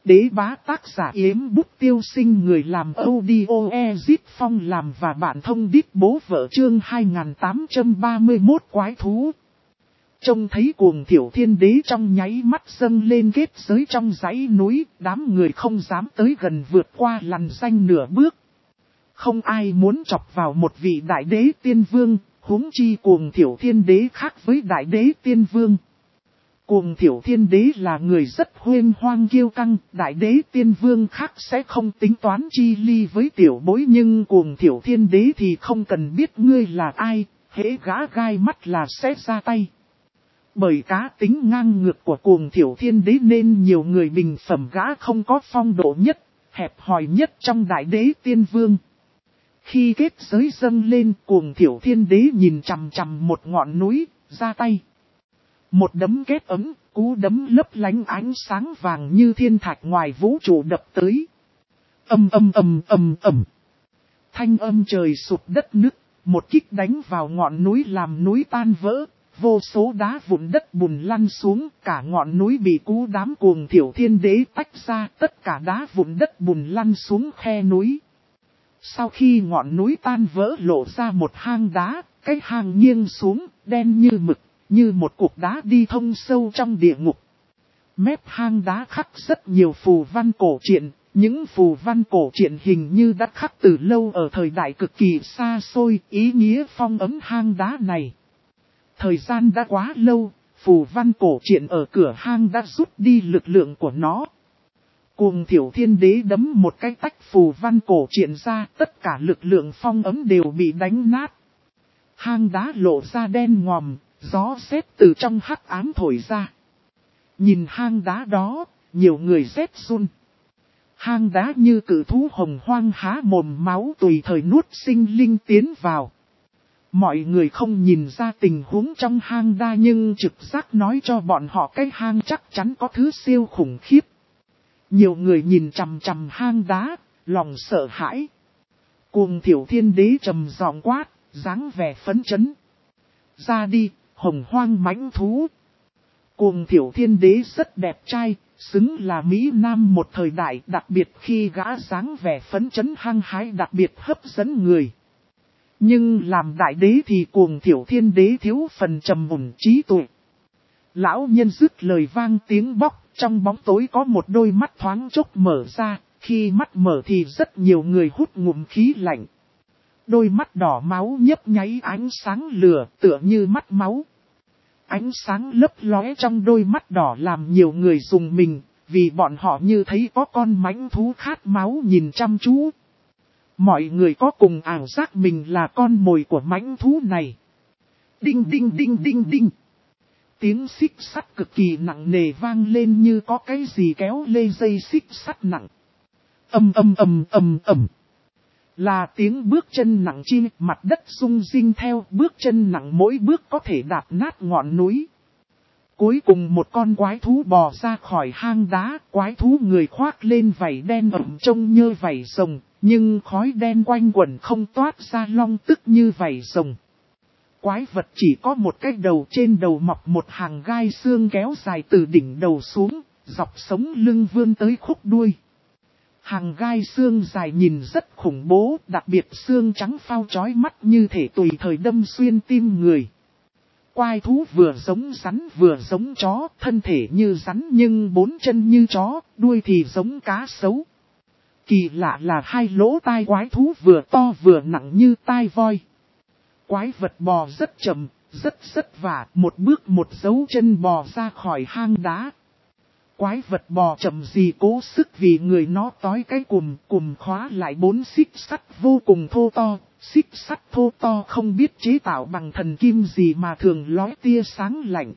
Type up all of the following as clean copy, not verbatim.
Đế bá tác giả Yếm Bút Tiêu Sinh, người làm audio Ezip Phong làm và bạn thông đít bố vợ, chương 2831 quái thú. Trông thấy Cuồng Thiểu Thiên Đế trong nháy mắt dâng lên kết giới trong dãy núi, đám người không dám tới gần, vượt qua lằn ranh nửa bước. Không ai muốn chọc vào một vị đại đế tiên vương, huống chi Cuồng Thiểu Thiên Đế khác với đại đế tiên vương. Cuồng Thiểu Thiên Đế là người rất huênh hoang kiêu căng, đại đế tiên vương khác sẽ không tính toán chi ly với tiểu bối, nhưng Cuồng Thiểu Thiên Đế thì không cần biết ngươi là ai, hễ gã gai mắt là sẽ ra tay. Bởi cá tính ngang ngược của Cuồng Thiểu Thiên Đế nên nhiều người bình phẩm gã không có phong độ nhất, hẹp hòi nhất trong đại đế tiên vương. Khi kết giới dâng lên, Cuồng Thiểu Thiên Đế nhìn chằm chằm một ngọn núi, ra tay. Một đấm kết ấm, cú đấm lấp lánh ánh sáng vàng như thiên thạch ngoài vũ trụ đập tới. Ầm. Thanh âm trời sụp đất nứt, một kích đánh vào ngọn núi làm núi tan vỡ, vô số đá vụn đất bùn lăn xuống, cả ngọn núi bị cú đám Cuồng Thiểu Thiên Đế tách ra, tất cả đá vụn đất bùn lăn xuống khe núi. Sau khi ngọn núi tan vỡ lộ ra một hang đá, cái hang nghiêng xuống, đen như mực, như một cục đá đi thông sâu trong địa ngục. Mép hang đá khắc rất nhiều phù văn cổ truyện, những phù văn cổ truyện hình như đã khắc từ lâu ở thời đại cực kỳ xa xôi, ý nghĩa phong ấn hang đá này. Thời gian đã quá lâu, phù văn cổ truyện ở cửa hang đã rút đi lực lượng của nó. Cuồng Thiểu Thiên Đế đấm một cái tách phù văn cổ truyện ra, tất cả lực lượng phong ấn đều bị đánh nát. Hang đá lộ ra đen ngòm, gió rét từ trong hắc ám thổi ra. Nhìn hang đá đó, nhiều người rét run. Hang đá như cự thú hồng hoang há mồm máu tùy thời nuốt sinh linh tiến vào. Mọi người không nhìn ra tình huống trong hang đá nhưng trực giác nói cho bọn họ cái hang chắc chắn có thứ siêu khủng khiếp. Nhiều người nhìn chằm chằm hang đá, lòng sợ hãi. Cuồng Thiểu Thiên Đế trầm giọng quát, dáng vẻ phấn chấn. Ra đi, hồng hoang mãnh thú. Cuồng Thiểu Thiên Đế rất đẹp trai, xứng là Mỹ Nam một thời đại, đặc biệt khi gã dáng vẻ phấn chấn hăng hái đặc biệt hấp dẫn người. Nhưng làm đại đế thì Cuồng Thiểu Thiên Đế thiếu phần trầm ổn trí tuệ. Lão nhân dứt lời vang tiếng bóc, trong bóng tối có một đôi mắt thoáng chốc mở ra, khi mắt mở thì rất nhiều người hút ngụm khí lạnh. Đôi mắt đỏ máu nhấp nháy ánh sáng lửa tựa như mắt máu. Ánh sáng lấp lóe trong đôi mắt đỏ làm nhiều người rùng mình, vì bọn họ như thấy có con mãnh thú khát máu nhìn chăm chú. Mọi người có cùng ảo giác mình là con mồi của mãnh thú này. Đinh đinh đinh đinh đinh. Tiếng xích sắt cực kỳ nặng nề vang lên như có cái gì kéo lê dây xích sắt nặng. Ầm. Là tiếng bước chân nặng chi, mặt đất rung rinh theo bước chân nặng, mỗi bước có thể đạp nát ngọn núi. Cuối cùng một con quái thú bò ra khỏi hang đá, quái thú người khoác lên vảy đen ẩm trông như vảy rồng, nhưng khói đen quanh quẩn không toát ra long tức như vảy rồng. Quái vật chỉ có một cái đầu, trên đầu mọc một hàng gai xương kéo dài từ đỉnh đầu xuống, dọc sống lưng vươn tới khúc đuôi. Hàng gai xương dài nhìn rất khủng bố, đặc biệt xương trắng phao chói mắt như thể tùy thời đâm xuyên tim người. Quái thú vừa giống rắn vừa giống chó, thân thể như rắn nhưng bốn chân như chó, đuôi thì giống cá sấu. Kỳ lạ là hai lỗ tai quái thú vừa to vừa nặng như tai voi. Quái vật bò rất chậm, rất vả, một bước một dấu chân bò ra khỏi hang đá. Quái vật bò chậm gì cố sức vì người nó tói cái cùm khóa lại 4 xích sắt vô cùng thô to. Xích sắt thô to không biết chế tạo bằng thần kim gì mà thường lói tia sáng lạnh.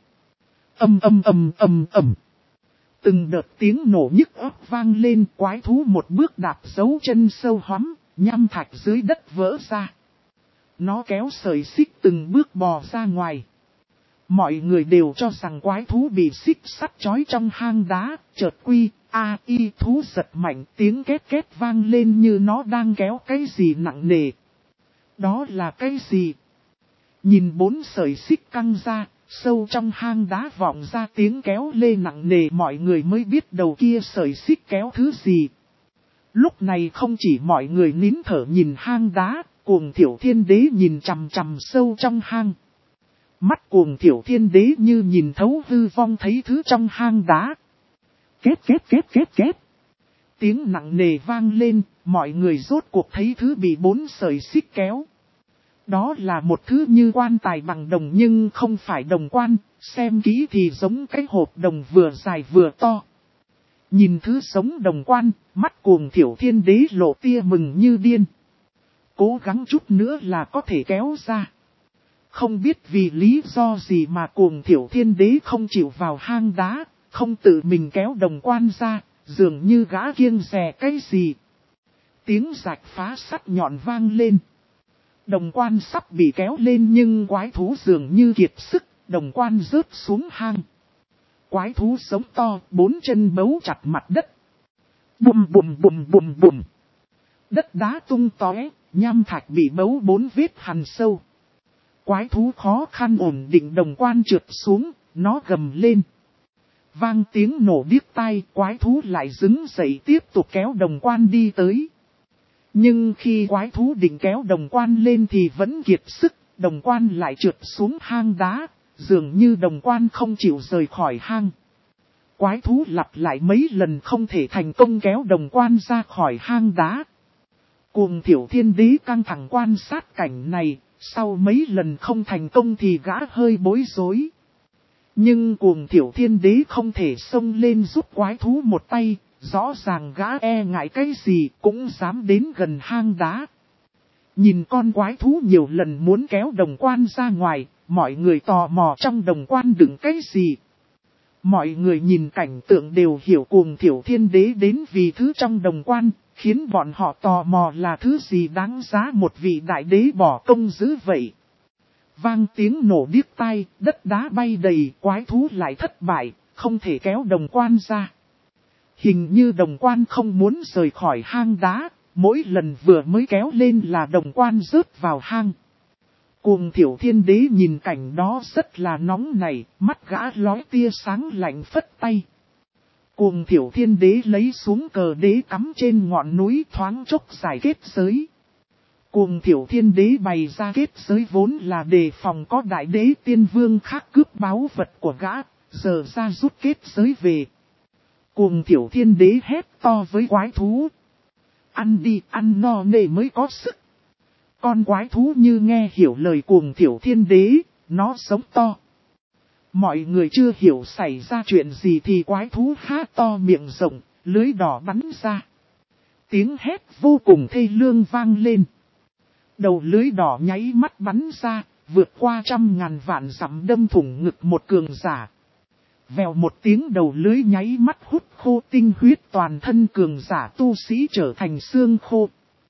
Ầm. Từng đợt tiếng nổ nhức óc vang lên, quái thú một bước đạp dấu chân sâu hoắm, nham thạch dưới đất vỡ ra. Nó kéo sợi xích từng bước bò ra ngoài. Mọi người đều cho rằng quái thú bị xích sắt trói trong hang đá, chợt thú giật mạnh, tiếng két két vang lên như nó đang kéo cái gì nặng nề. Đó là cái gì? Nhìn 4 sợi xích căng ra, Sâu trong hang đá vọng ra tiếng kéo lê nặng nề, mọi người mới biết đầu kia sợi xích kéo thứ gì. Lúc này không chỉ mọi người nín thở nhìn hang đá, Cuồng Thiểu Thiên Đế nhìn chằm chằm sâu trong hang. Mắt Cuồng Thiểu Thiên Đế như nhìn thấu hư vong thấy thứ trong hang đá. Két. Tiếng nặng nề vang lên, mọi người rốt cuộc thấy thứ bị 4 sợi xích kéo. Đó là một thứ như quan tài bằng đồng nhưng không phải đồng quan, xem kỹ thì giống cái hộp đồng vừa dài vừa to. Nhìn thứ sống đồng quan, mắt Cuồng Thiểu Thiên Đế lộ tia mừng như điên. Cố gắng chút nữa là có thể kéo ra. Không biết vì lý do gì mà Cuồng Thiểu Thiên Đế không chịu vào hang đá, không tự mình kéo đồng quan ra, dường như gã kiêng dè cái gì. Tiếng rạch phá sắt nhọn vang lên. Đồng quan sắp bị kéo lên nhưng quái thú dường như kiệt sức, đồng quan rớt xuống hang. Quái thú sống to, 4 chân bấu chặt mặt đất. Bùm. Đất đá tung tóe, nham thạch bị bấu 4 vết hằn sâu. Quái thú khó khăn ổn định đồng quan trượt xuống, nó gầm lên. Vang tiếng nổ điếc tai, quái thú lại đứng dậy tiếp tục kéo đồng quan đi tới. Nhưng khi quái thú định kéo đồng quan lên thì vẫn kiệt sức, đồng quan lại trượt xuống hang đá, dường như đồng quan không chịu rời khỏi hang. Quái thú lặp lại mấy lần không thể thành công kéo đồng quan ra khỏi hang đá. Cuồng Thiểu Thiên Đế căng thẳng quan sát cảnh này, sau mấy lần không thành công thì gã hơi bối rối. Nhưng Cuồng Thiểu Thiên Đế không thể xông lên giúp quái thú một tay, rõ ràng gã e ngại cái gì cũng dám đến gần hang đá. Nhìn con quái thú nhiều lần muốn kéo đồng quan ra ngoài, mọi người tò mò trong đồng quan đựng cái gì. Mọi người nhìn cảnh tượng đều hiểu Cuồng Thiểu Thiên Đế đến vì thứ trong đồng quan, khiến bọn họ tò mò là thứ gì đáng giá một vị đại đế bỏ công giữ vậy. Vang tiếng nổ điếc tai, đất đá bay đầy, quái thú lại thất bại, không thể kéo đồng quan ra. Hình như đồng quan không muốn rời khỏi hang đá, mỗi lần vừa mới kéo lên là đồng quan rớt vào hang. Cuồng Thiểu Thiên Đế nhìn cảnh đó rất là nóng nảy, mắt gã lóe tia sáng lạnh phất tay. Cuồng Thiểu Thiên Đế lấy xuống cờ đế cắm trên ngọn núi thoáng chốc giải kết giới. Cuồng Thiểu Thiên Đế bày ra kết giới vốn là đề phòng có đại đế tiên vương khác cướp báu vật của gã, giờ ra rút kết giới về. Cuồng Thiểu Thiên Đế hét to với quái thú. Ăn đi, ăn no nê mới có sức. Con quái thú như nghe hiểu lời Cuồng Thiểu Thiên Đế, nó sống to. Mọi người chưa hiểu xảy ra chuyện gì thì quái thú há to miệng rộng, lưới đỏ bắn ra. Tiếng hét vô cùng thê lương vang lên. Đầu lưới đỏ nháy mắt bắn ra, vượt qua 100.000 vạn dặm đâm thủng ngực một cường giả. Vèo một tiếng đầu lưới nháy mắt hút khô tinh huyết toàn thân cường giả tu sĩ trở thành xương khô.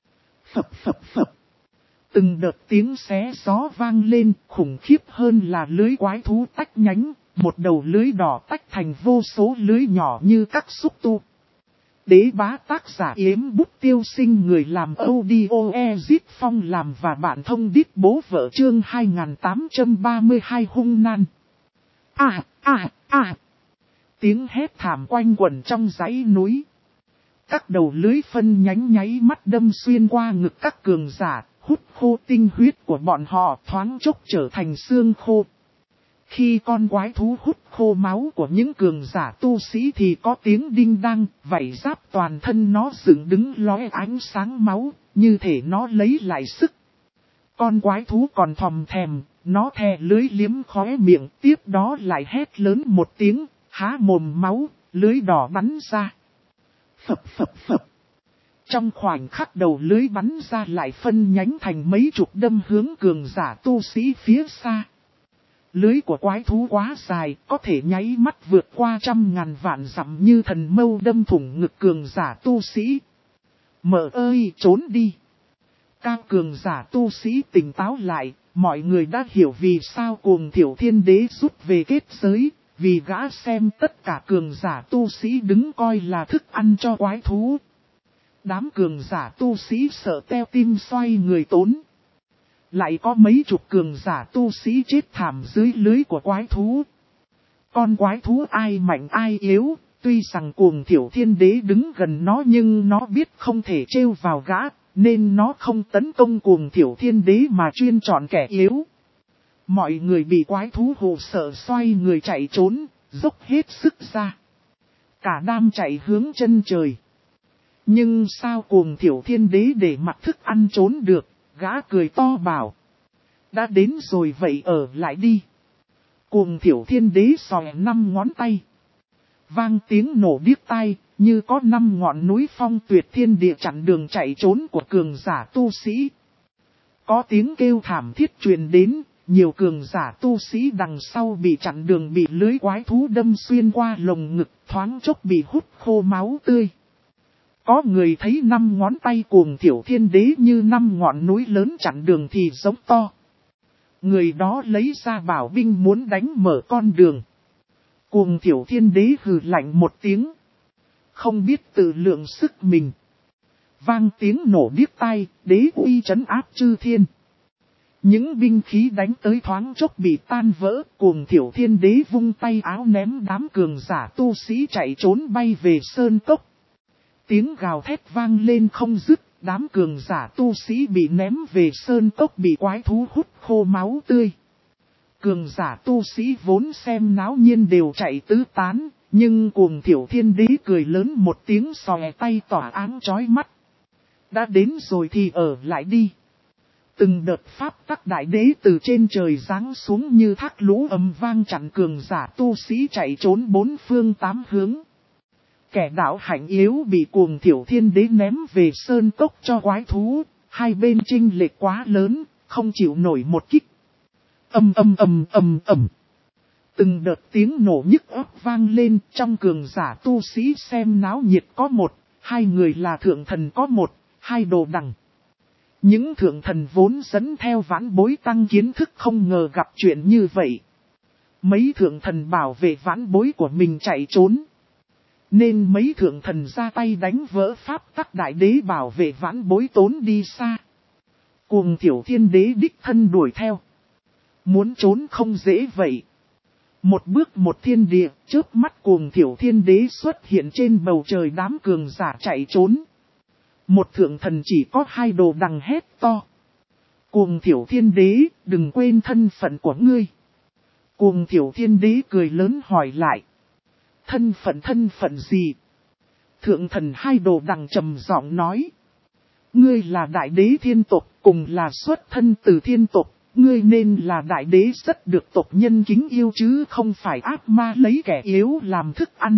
Phập. Từng đợt tiếng xé gió vang lên, khủng khiếp hơn là lưới quái thú tách nhánh, một đầu lưới đỏ tách thành vô số lưới nhỏ như các xúc tu. Đế bá tác giả Yếm Bút Tiêu Sinh, người làm audio Ezit Phong làm và bạn thông đít bố vợ chương 2832 hung nan. Tiếng hét thảm quanh quẩn trong dãy núi. Các đầu lưới phân nhánh nháy mắt đâm xuyên qua ngực các cường giả, hút khô tinh huyết của bọn họ thoáng chốc trở thành xương khô. Khi con quái thú hút khô máu của những cường giả tu sĩ thì có tiếng đinh đăng, vảy giáp toàn thân nó dựng đứng lóe ánh sáng máu, như thể nó lấy lại sức. Con quái thú còn thòm thèm, nó thè lưới liếm khóe miệng, tiếp đó lại hét lớn một tiếng, há mồm máu, lưới đỏ bắn ra. Phập. Trong khoảnh khắc đầu lưới bắn ra lại phân nhánh thành mấy chục đâm hướng cường giả tu sĩ phía xa. Lưới của quái thú quá dài, có thể nháy mắt vượt qua 100.000 vạn dặm như thần mâu đâm thủng ngực cường giả tu sĩ. Mợ ơi, trốn đi! Các cường giả tu sĩ tỉnh táo lại, mọi người đã hiểu vì sao Cuồng Thiểu Thiên Đế rút về kết giới, vì gã xem tất cả cường giả tu sĩ đứng coi là thức ăn cho quái thú. Đám cường giả tu sĩ sợ teo tim xoay người tốn. Lại có mấy chục cường giả tu sĩ chết thảm dưới lưới của quái thú. Con quái thú ai mạnh ai yếu, tuy rằng Cuồng Thiểu Thiên Đế đứng gần nó nhưng nó biết không thể trêu vào gã, nên nó không tấn công Cuồng Thiểu Thiên Đế mà chuyên chọn kẻ yếu. Mọi người bị quái thú hù sợ xoay người chạy trốn, dốc hết sức ra. Cả đám chạy hướng chân trời. Nhưng sao Cuồng Thiểu Thiên Đế để mặc thức ăn trốn được, gã cười to bảo. Đã đến rồi vậy ở lại đi. Cuồng Thiểu Thiên Đế xòe 5 ngón tay. Vang tiếng nổ điếc tai, như có 5 ngọn núi phong tuyệt thiên địa chặn đường chạy trốn của cường giả tu sĩ. Có tiếng kêu thảm thiết truyền đến, nhiều cường giả tu sĩ đằng sau bị chặn đường bị lưới quái thú đâm xuyên qua lồng ngực, thoáng chốc bị hút khô máu tươi. Có người thấy 5 ngón tay Cuồng Thiểu Thiên Đế như 5 ngọn núi lớn chặn đường thì giống to. Người đó lấy ra bảo binh muốn đánh mở con đường. Cuồng Thiểu Thiên Đế hừ lạnh một tiếng. Không biết tự lượng sức mình. Vang tiếng nổ điếc tai, đế uy trấn áp chư thiên. Những binh khí đánh tới thoáng chốc bị tan vỡ. Cuồng Thiểu Thiên Đế vung tay áo ném đám cường giả tu sĩ chạy trốn bay về sơn cốc. Tiếng gào thét vang lên không dứt. Đám cường giả tu sĩ bị ném về sơn cốc bị quái thú hút khô máu tươi. Cường giả tu sĩ vốn xem náo nhiên đều chạy tứ tán, nhưng Cuồng Thiểu Thiên Đế cười lớn một tiếng xòe tay tỏa áng chói mắt. Đã đến rồi thì ở lại đi. Từng đợt pháp tắc đại đế từ trên trời giáng xuống như thác lũ ầm vang chặn cường giả tu sĩ chạy trốn 4 phương 8 hướng. Kẻ đạo hạnh yếu bị Cuồng Thiểu Thiên Đế ném về sơn cốc cho quái thú, hai bên chênh lệch quá lớn, không chịu nổi một kích. Ầm. Từng đợt tiếng nổ nhức óc vang lên, trong cường giả tu sĩ xem náo nhiệt có 1, 2 người là thượng thần có 1, 2 đồ đằng. Những thượng thần vốn dẫn theo vãn bối tăng kiến thức không ngờ gặp chuyện như vậy. Mấy thượng thần bảo vệ vãn bối của mình chạy trốn. Nên mấy thượng thần ra tay đánh vỡ pháp tắc đại đế bảo vệ vãn bối tốn đi xa. Cuồng Thiểu Thiên Đế đích thân đuổi theo. Muốn trốn không dễ vậy. Một bước một thiên địa, chớp mắt Cuồng Thiểu Thiên Đế xuất hiện trên bầu trời đám cường giả chạy trốn. Một thượng thần chỉ có 2 đồ đằng hét to. Cuồng Thiểu Thiên Đế, đừng quên thân phận của ngươi. Cuồng Thiểu Thiên Đế cười lớn hỏi lại. Thân phận gì? Thượng thần 2 đồ đằng trầm giọng nói. Ngươi là đại đế thiên tộc, cùng là xuất thân từ thiên tộc. Ngươi nên là đại đế rất được tộc nhân kính yêu chứ không phải ác ma lấy kẻ yếu làm thức ăn.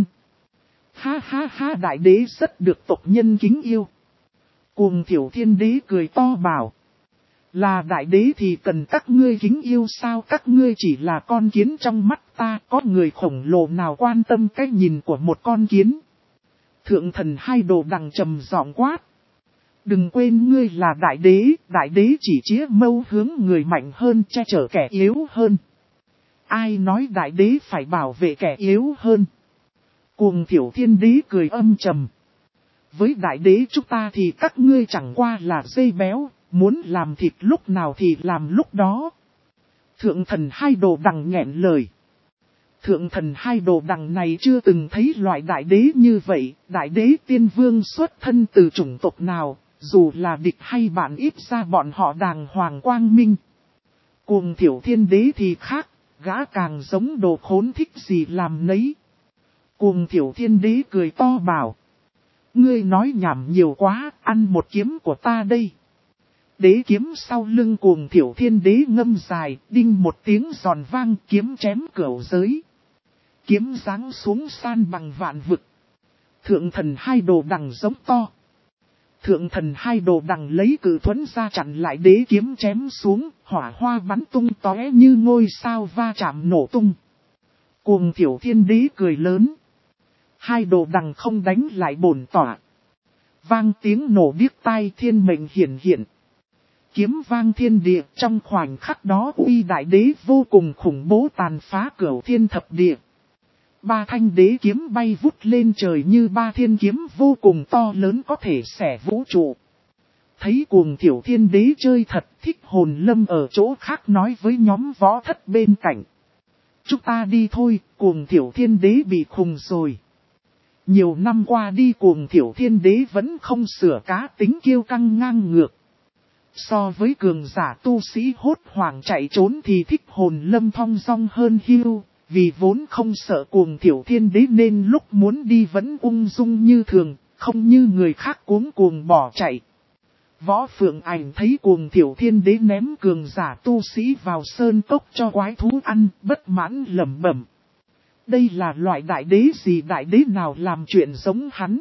Ha, đại đế rất được tộc nhân kính yêu. Cuồng Thiểu Thiên Đế cười to bảo. Là đại đế thì cần các ngươi kính yêu sao, các ngươi chỉ là con kiến trong mắt ta, có người khổng lồ nào quan tâm cái nhìn của một con kiến. Thượng thần 2 đồ đằng trầm giọng quát. Đừng quên ngươi là đại đế chỉ chĩa mâu hướng người mạnh hơn che chở kẻ yếu hơn. Ai nói đại đế phải bảo vệ kẻ yếu hơn? Cuồng Thiểu Thiên Đế cười âm trầm. Với đại đế chúng ta thì các ngươi chẳng qua là dây béo, muốn làm thịt lúc nào thì làm lúc đó. Thượng thần 2 đồ đằng nghẹn lời. Thượng thần 2 đồ đằng này chưa từng thấy loại đại đế như vậy, đại đế tiên vương xuất thân từ chủng tộc nào, dù là địch hay bạn ít ra bọn họ đàng hoàng quang minh. Cuồng Thiểu Thiên Đế thì khác, gã càng giống đồ khốn thích gì làm nấy. Cuồng Thiểu Thiên Đế cười to bảo. Ngươi nói nhảm nhiều quá, ăn một kiếm của ta đây. Đế kiếm sau lưng Cuồng Thiểu Thiên Đế ngâm dài, đinh một tiếng giòn vang, kiếm chém cửu giới. Kiếm giáng xuống san bằng vạn vực. Thượng thần 2 đồ đằng giống to. Thượng thần 2 đồ đằng lấy cự thuẫn ra chặn lại đế kiếm chém xuống, hỏa hoa bắn tung tóe như ngôi sao va chạm nổ tung. Cuồng Thiểu Thiên Đế cười lớn. 2 đồ đằng không đánh lại bổn tỏa. Vang tiếng nổ điếc tai, thiên mệnh hiển hiện. Kiếm vang thiên địa, trong khoảnh khắc đó uy đại đế vô cùng khủng bố tàn phá cửu thiên thập địa. 3 thanh đế kiếm bay vút lên trời như 3 thiên kiếm vô cùng to lớn có thể xẻ vũ trụ. Thấy cuồng thiểu thiên đế chơi thật, Thích Hồn Lâm ở chỗ khác nói với nhóm võ thất bên cạnh. Chúng ta đi thôi, cuồng thiểu thiên đế bị khùng rồi. Nhiều năm qua đi cuồng thiểu thiên đế vẫn không sửa cá tính kiêu căng ngang ngược. So với cường giả tu sĩ hốt hoảng chạy trốn thì Thích Hồn Lâm thong dong hơn hiu, vì vốn không sợ cuồng thiểu thiên đế nên lúc muốn đi vẫn ung dung như thường, không như người khác cuống cuồng bỏ chạy. Võ Phượng Ảnh thấy cuồng thiểu thiên đế ném cường giả tu sĩ vào sơn cốc cho quái thú ăn, bất mãn lẩm bẩm. Đây là loại đại đế gì, đại đế nào làm chuyện giống hắn?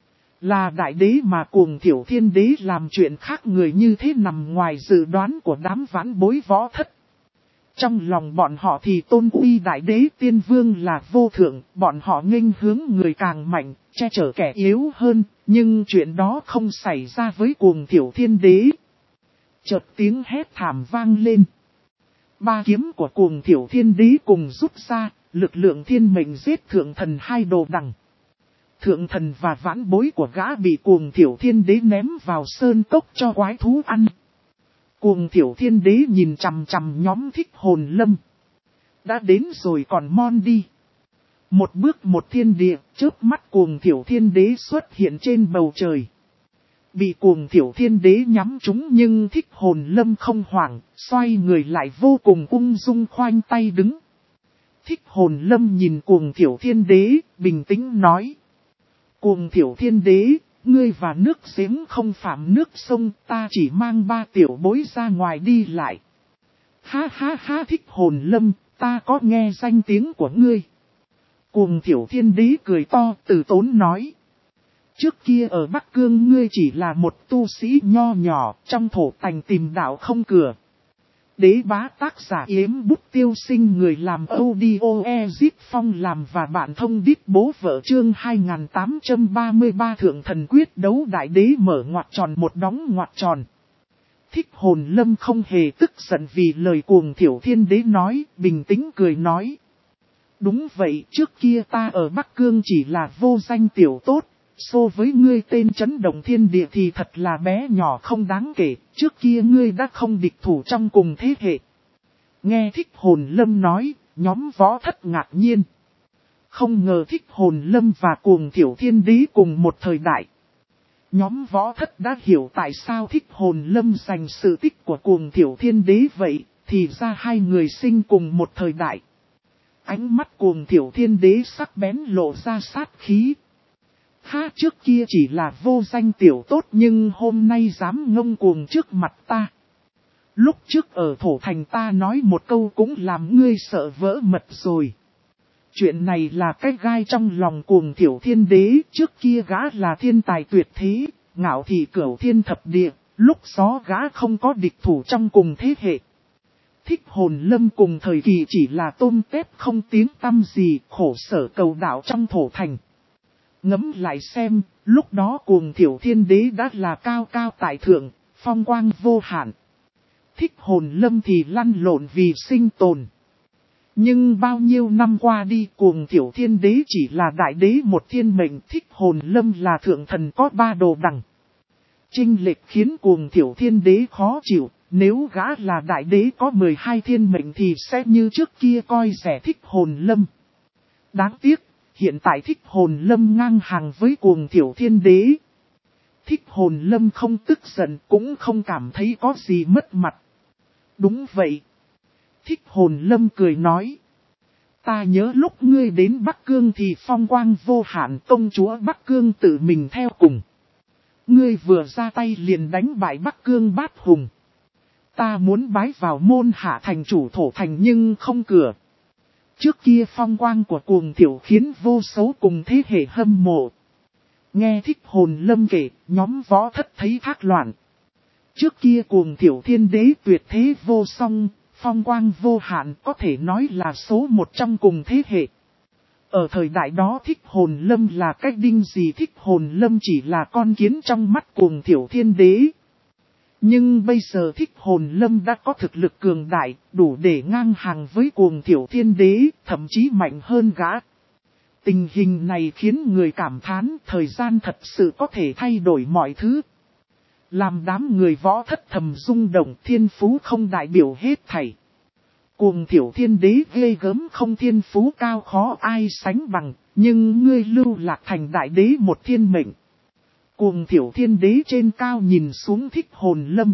Là đại đế mà cuồng thiểu thiên đế làm chuyện khác người như thế nằm ngoài dự đoán của đám vãn bối võ thất. Trong lòng bọn họ thì tôn uy đại đế tiên vương là vô thượng, bọn họ nghênh hướng người càng mạnh, che chở kẻ yếu hơn, nhưng chuyện đó không xảy ra với cuồng thiểu thiên đế. Chợt tiếng hét thảm vang lên. Ba kiếm của cuồng thiểu thiên đế cùng rút ra, lực lượng thiên mệnh giết thượng thần hai đồ đằng. Thượng thần và vãn bối của gã bị cuồng thiểu thiên đế ném vào sơn cốc cho quái thú ăn. Cuồng thiểu thiên đế nhìn chằm chằm nhóm Thích Hồn Lâm. Đã đến rồi còn mon đi. Một bước một thiên địa, chớp mắt cuồng thiểu thiên đế xuất hiện trên bầu trời. Bị cuồng thiểu thiên đế nhắm trúng nhưng Thích Hồn Lâm không hoảng, xoay người lại vô cùng ung dung khoanh tay đứng. Thích Hồn Lâm nhìn cuồng thiểu thiên đế, bình tĩnh nói. Cuồng thiểu thiên đế, ngươi và nước giếng không phạm nước sông, ta chỉ mang ba tiểu bối ra ngoài đi lại. Ha ha ha, Thích Hồn Lâm, ta có nghe danh tiếng của ngươi. Cuồng thiểu thiên đế cười to, từ tốn nói. Trước kia ở Bắc Cương ngươi chỉ là một tu sĩ nho nhỏ, trong thổ thành tìm đạo không cửa. Đế bá tác giả Yếm Bút Tiêu Sinh người làm audio Ezip Phong làm và bạn thông điệp bố vợ chương 2833 thượng thần quyết đấu đại đế mở ngoặc tròn một đóng ngoặc tròn. Thích Hồn Lâm không hề tức giận vì lời cuồng thiểu thiên đế nói, bình tĩnh cười nói. Đúng vậy, trước kia ta ở Bắc Cương chỉ là vô danh tiểu tốt. So với ngươi tên chấn động thiên địa thì thật là bé nhỏ không đáng kể, trước kia ngươi đã không địch thủ trong cùng thế hệ. Nghe Thích Hồn Lâm nói, nhóm võ thất ngạc nhiên. Không ngờ Thích Hồn Lâm và cuồng thiểu thiên đế cùng một thời đại. Nhóm võ thất đã hiểu tại sao Thích Hồn Lâm dành sự tích của cuồng thiểu thiên đế vậy, thì ra hai người sinh cùng một thời đại. Ánh mắt cuồng thiểu thiên đế sắc bén lộ ra sát khí. Ha, trước kia chỉ là vô danh tiểu tốt nhưng hôm nay dám ngông cuồng trước mặt ta. Lúc trước ở thổ thành ta nói một câu cũng làm ngươi sợ vỡ mật rồi. Chuyện này là cái gai trong lòng cuồng thiểu thiên đế, trước kia gã là thiên tài tuyệt thế, ngạo thị cửu thiên thập địa, lúc gió gã không có địch thủ trong cùng thế hệ. Thích Hồn Lâm cùng thời kỳ chỉ là tôm tép không tiếng tăm gì, khổ sở cầu đạo trong thổ thành. Ngẫm lại xem, lúc đó cuồng thiểu thiên đế đã là cao cao tại thượng, phong quang vô hạn. Thích Hồn Lâm thì lăn lộn vì sinh tồn. Nhưng bao nhiêu năm qua đi cuồng thiểu thiên đế chỉ là đại đế một thiên mệnh, Thích Hồn Lâm là thượng thần có ba đồ đằng. Chênh lệch khiến cuồng thiểu thiên đế khó chịu, nếu gã là đại đế có 12 thiên mệnh thì sẽ như trước kia coi rẻ Thích Hồn Lâm. Đáng tiếc. Hiện tại Thích Hồn Lâm ngang hàng với cuồng thiểu thiên đế. Thích Hồn Lâm không tức giận cũng không cảm thấy có gì mất mặt. Đúng vậy. Thích Hồn Lâm cười nói. Ta nhớ lúc ngươi đến Bắc Cương thì phong quang vô hạn, công chúa Bắc Cương tự mình theo cùng. Ngươi vừa ra tay liền đánh bại Bắc Cương bát hùng. Ta muốn bái vào môn hạ thành chủ thổ thành nhưng không cửa. Trước kia phong quang của cuồng thiểu khiến vô số cùng thế hệ hâm mộ. Nghe Thích Hồn Lâm kể, nhóm võ thất thấy thác loạn. Trước kia cuồng thiểu thiên đế tuyệt thế vô song, phong quang vô hạn có thể nói là số một trong cùng thế hệ. Ở thời đại đó Thích Hồn Lâm là cách đinh gì, Thích Hồn Lâm chỉ là con kiến trong mắt cuồng thiểu thiên đế. Nhưng bây giờ Thích Hồn Lâm đã có thực lực cường đại, đủ để ngang hàng với cuồng thiểu thiên đế, thậm chí mạnh hơn gã. Tình hình này khiến người cảm thán thời gian thật sự có thể thay đổi mọi thứ. Làm đám người võ thất thầm rung động, thiên phú không đại biểu hết thảy. Cuồng Thiểu Thiên Đế ghê gớm không, thiên phú cao khó ai sánh bằng, nhưng ngươi Lưu Lạc Thành đại đế một thiên mệnh. Cuồng Thiểu Thiên Đế trên cao nhìn xuống Thích Hồn Lâm.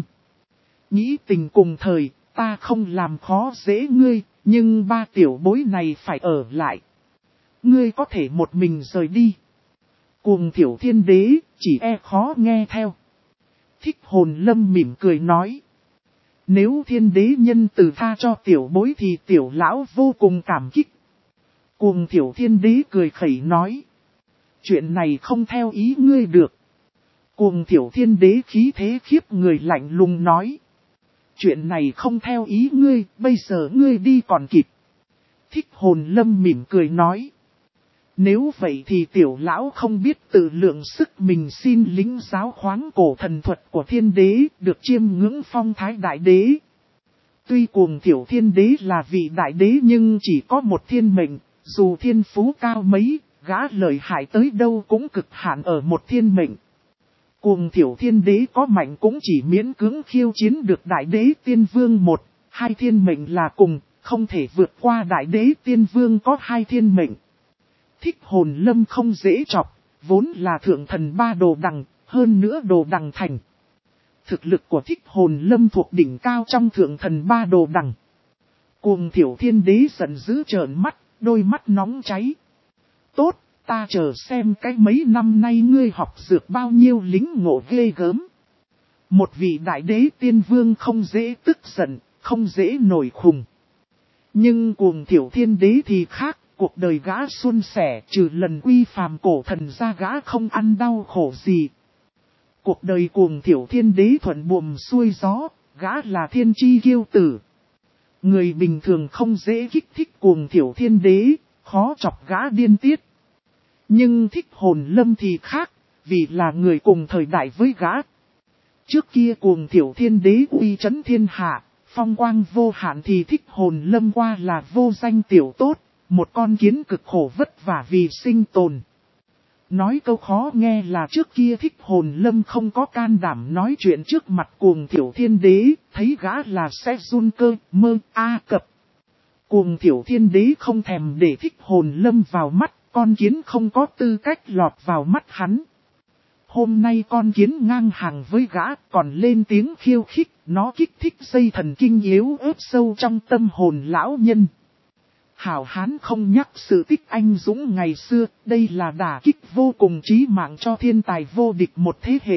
Nghĩ tình cùng thời, ta không làm khó dễ ngươi, nhưng ba tiểu bối này phải ở lại. Ngươi có thể một mình rời đi. Cuồng Thiểu Thiên Đế, chỉ e khó nghe theo. Thích Hồn Lâm mỉm cười nói. Nếu Thiên Đế nhân từ tha cho tiểu bối thì tiểu lão vô cùng cảm kích. Cuồng Thiểu Thiên Đế cười khẩy nói. Chuyện này không theo ý ngươi được. Cuồng Thiểu Thiên Đế khí thế khiếp người lạnh lùng nói. Chuyện này không theo ý ngươi, bây giờ ngươi đi còn kịp. Thích Hồn Lâm mỉm cười nói. Nếu vậy thì tiểu lão không biết tự lượng sức mình xin lính giáo khoáng cổ thần thuật của Thiên Đế, được chiêm ngưỡng phong thái đại đế. Tuy Cuồng Thiểu Thiên Đế là vị đại đế nhưng chỉ có một thiên mệnh, dù thiên phú cao mấy, gã lợi hại tới đâu cũng cực hạn ở một thiên mệnh. Cuồng Thiểu Thiên Đế có mạnh cũng chỉ miễn cưỡng khiêu chiến được đại đế tiên vương một, hai thiên mệnh là cùng, không thể vượt qua đại đế tiên vương có hai thiên mệnh. Thích Hồn Lâm không dễ chọc, vốn là thượng thần ba đồ đằng, hơn nữa đồ đằng thành. Thực lực của Thích Hồn Lâm thuộc đỉnh cao trong thượng thần ba đồ đằng. Cuồng Thiểu Thiên Đế giận dữ trợn mắt, đôi mắt nóng cháy. Tốt, ta chờ xem cái mấy năm nay ngươi học dược bao nhiêu lính ngộ ghê gớm. Một vị đại đế tiên vương không dễ tức giận, không dễ nổi khùng. Nhưng Cuồng Thiểu Thiên Đế thì khác. Cuộc đời gã suôn sẻ, trừ lần quy phàm cổ thần ra gã không ăn đau khổ gì. Cuộc đời Cuồng Thiểu Thiên Đế thuận buồm xuôi gió, gã là thiên chi kiêu tử. Người bình thường không dễ kích thích Cuồng Thiểu Thiên Đế, khó chọc gã điên tiết. Nhưng Thích Hồn Lâm thì khác, vì là người cùng thời đại với gã. Trước kia Cuồng Thiểu Thiên Đế uy chấn thiên hạ, phong quang vô hạn thì Thích Hồn Lâm qua là vô danh tiểu tốt. Một con kiến cực khổ vất vả vì sinh tồn. Nói câu khó nghe là trước kia Thích Hồn Lâm không có can đảm nói chuyện trước mặt Cuồng Thiểu Thiên Đế, thấy gã là sẽ run cơ, mơ, cập. Cuồng Thiểu Thiên Đế không thèm để Thích Hồn Lâm vào mắt, con kiến không có tư cách lọt vào mắt hắn. Hôm nay con kiến ngang hàng với gã còn lên tiếng khiêu khích, nó kích thích dây thần kinh yếu ớt sâu trong tâm hồn lão nhân. Hảo Hán không nhắc sự tích anh dũng ngày xưa, đây là đả kích vô cùng chí mạng cho thiên tài vô địch một thế hệ.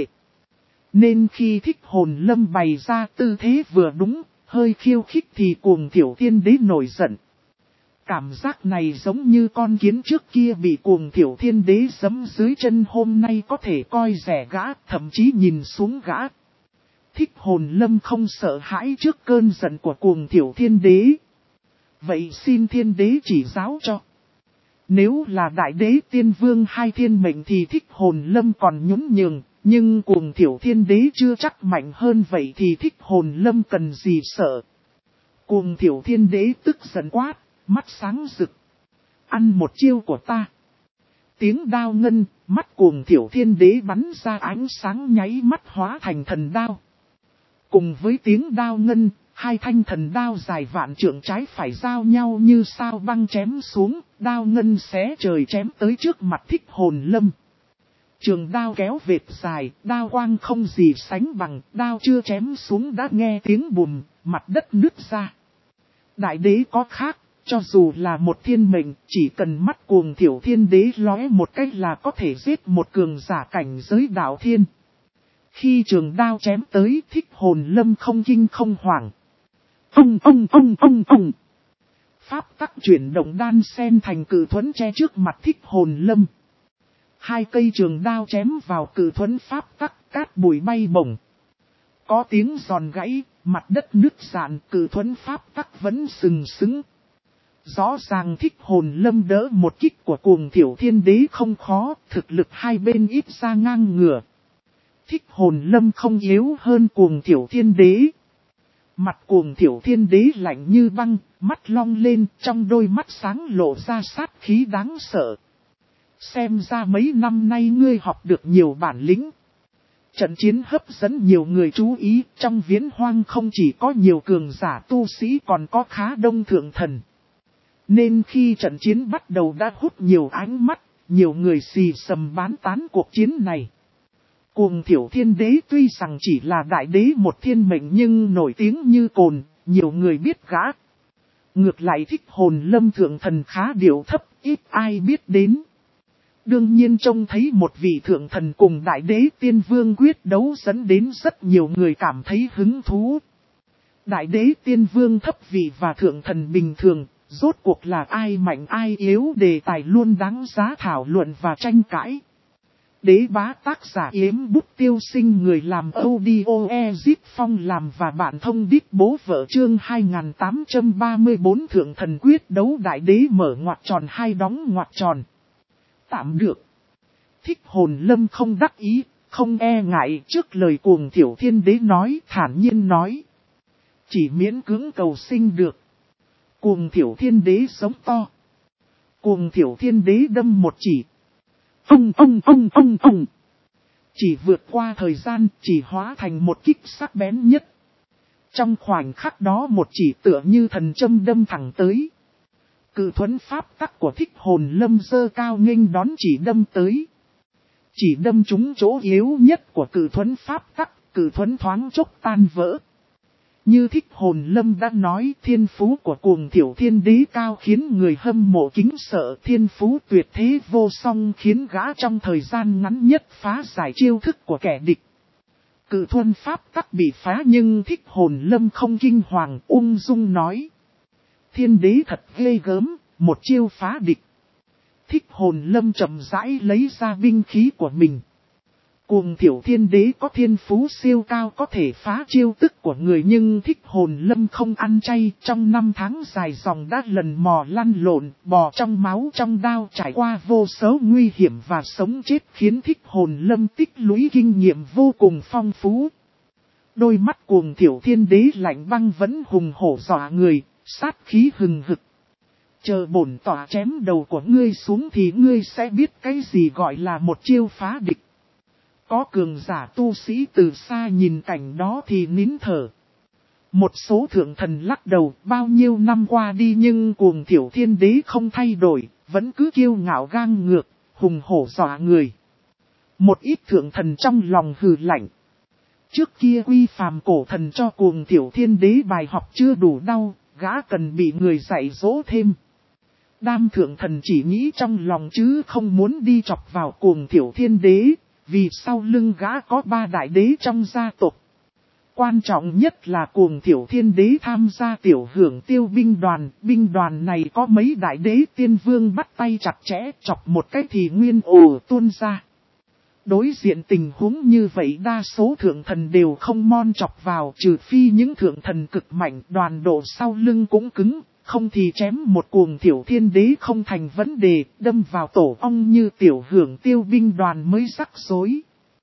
Nên khi Thích Hồn Lâm bày ra tư thế vừa đúng, hơi khiêu khích thì Cuồng Thiểu Thiên Đế nổi giận. Cảm giác này giống như con kiến trước kia bị Cuồng Thiểu Thiên Đế giẫm dưới chân hôm nay có thể coi rẻ gã, thậm chí nhìn xuống gã. Thích Hồn Lâm không sợ hãi trước cơn giận của Cuồng Thiểu Thiên Đế. Vậy xin Thiên Đế chỉ giáo cho. Nếu là đại đế tiên vương hai thiên mệnh thì Thích Hồn Lâm còn nhún nhường, nhưng Cuồng Thiểu Thiên Đế chưa chắc mạnh hơn vậy thì Thích Hồn Lâm cần gì sợ. Cuồng Thiểu Thiên Đế tức giận quát, mắt sáng rực. Ăn một chiêu của ta. Tiếng đao ngân, mắt Cuồng Thiểu Thiên Đế bắn ra ánh sáng nháy mắt hóa thành thần đao. Cùng với tiếng đao ngân, hai thanh thần đao dài vạn trượng trái phải giao nhau như sao băng chém xuống, đao ngân xé trời chém tới trước mặt Thích Hồn Lâm. Trường đao kéo vệt dài, đao quang không gì sánh bằng, đao chưa chém xuống đã nghe tiếng bùm, mặt đất nứt ra. Đại đế có khác, cho dù là một thiên mệnh, chỉ cần mắt Cuồng Thiểu Thiên Đế lóe một cách là có thể giết một cường giả cảnh giới đạo thiên. Khi trường đao chém tới, Thích Hồn Lâm không kinh không hoảng. Ông. Pháp tắc chuyển động đan sen thành cự thuẫn che trước mặt Thích Hồn Lâm. Hai cây trường đao chém vào cự thuẫn pháp tắc, cát bụi bay bổng. Có tiếng giòn gãy, mặt đất nứt rạn, cự thuẫn pháp tắc vẫn sừng sững. Rõ ràng Thích Hồn Lâm đỡ một kích của Cuồng Thiểu Thiên Đế không khó, thực lực hai bên ít ra ngang ngửa. Thích Hồn Lâm không yếu hơn Cuồng Thiểu Thiên Đế. Mặt Cuồng Thiểu Thiên Đế lạnh như băng, mắt long lên, trong đôi mắt sáng lộ ra sát khí đáng sợ. Xem ra mấy năm nay ngươi học được nhiều bản lĩnh. Trận chiến hấp dẫn nhiều người chú ý, trong Viễn Hoang không chỉ có nhiều cường giả tu sĩ còn có khá đông thượng thần. Nên khi trận chiến bắt đầu đã hút nhiều ánh mắt, nhiều người xì xầm bán tán cuộc chiến này. Cuồng Thiểu Thiên Đế tuy rằng chỉ là đại đế một thiên mệnh nhưng nổi tiếng như cồn, nhiều người biết gã. Ngược lại Thích Hồn Lâm thượng thần khá điệu thấp, ít ai biết đến. Đương nhiên trông thấy một vị thượng thần cùng đại đế tiên vương quyết đấu dẫn đến rất nhiều người cảm thấy hứng thú. Đại đế tiên vương thấp vị và thượng thần bình thường, rốt cuộc là ai mạnh ai yếu đề tài luôn đáng giá thảo luận và tranh cãi. Đế bá tác giả Yếm Bút Tiêu Sinh người làm audio Ezip Phong làm và bạn thông đít bố vợ chương 2834 thượng thần quyết đấu đại đế mở ngoặc tròn hai đóng ngoặc tròn. Tạm được. Thích Hồn Lâm không đắc ý, không e ngại trước lời Cuồng Thiểu Thiên Đế nói, thản nhiên nói. Chỉ miễn cưỡng cầu sinh được. Cuồng Thiểu Thiên Đế sống to. Cuồng Thiểu Thiên Đế đâm một chỉ. Ông. Chỉ vượt qua thời gian, chỉ hóa thành một kích sắc bén nhất. Trong khoảnh khắc đó một chỉ tựa như thần châm đâm thẳng tới. Cự thuẫn pháp tắc của Thích Hồn Lâm giơ cao nghênh đón chỉ đâm tới. Chỉ đâm trúng chỗ yếu nhất của cự thuẫn pháp tắc, cự thuẫn thoáng chốc tan vỡ. Như Thích Hồn Lâm đã nói, thiên phú của Cuồng Thiểu Thiên Đế cao khiến người hâm mộ kính sợ, thiên phú tuyệt thế vô song khiến gã trong thời gian ngắn nhất phá giải chiêu thức của kẻ địch. Cự thuẫn pháp tắc bị phá nhưng Thích Hồn Lâm không kinh hoàng, ung dung nói. Thiên đế thật ghê gớm, một chiêu phá địch. Thích Hồn Lâm chậm rãi lấy ra binh khí của mình. Cuồng Thiểu Thiên Đế có thiên phú siêu cao có thể phá chiêu tức của người nhưng Thích Hồn Lâm không ăn chay. Trong 5 tháng dài dòng đã lần mò lăn lộn, bò trong máu trong đao trải qua vô số nguy hiểm và sống chết khiến Thích Hồn Lâm tích lũy kinh nghiệm vô cùng phong phú. Đôi mắt Cuồng Thiểu Thiên Đế lạnh băng vẫn hùng hổ dọa người, sát khí hừng hực. Chờ bổn tỏa chém đầu của ngươi xuống thì ngươi sẽ biết cái gì gọi là một chiêu phá địch. Có cường giả tu sĩ từ xa nhìn cảnh đó thì nín thở. Một số thượng thần lắc đầu, bao nhiêu năm qua đi nhưng Cuồng Thiểu Thiên Đế không thay đổi, vẫn cứ kiêu ngạo gang ngược, hùng hổ dọa người. Một ít thượng thần trong lòng hừ lạnh. Trước kia Quy Phàm cổ thần cho Cuồng Thiểu Thiên Đế bài học chưa đủ đau, gã cần bị người dạy dỗ thêm. Đam thượng thần chỉ nghĩ trong lòng chứ không muốn đi chọc vào Cuồng Thiểu Thiên Đế, vì sau lưng gã có 3 đại đế trong gia tộc. Quan trọng nhất là Cuồng Thiểu Thiên Đế tham gia tiểu hưởng tiêu binh đoàn này có mấy đại đế tiên vương bắt tay chặt chẽ, chọc một cái thì nguyên ồ tuôn ra. Đối diện tình huống như vậy đa số thượng thần đều không mon chọc vào, trừ phi những thượng thần cực mạnh, đoàn độ sau lưng cũng cứng, không thì chém một Cuồng Thiểu Thiên Đế không thành vấn đề, đâm vào tổ ong như tiểu hưởng tiêu binh đoàn mới rắc rối.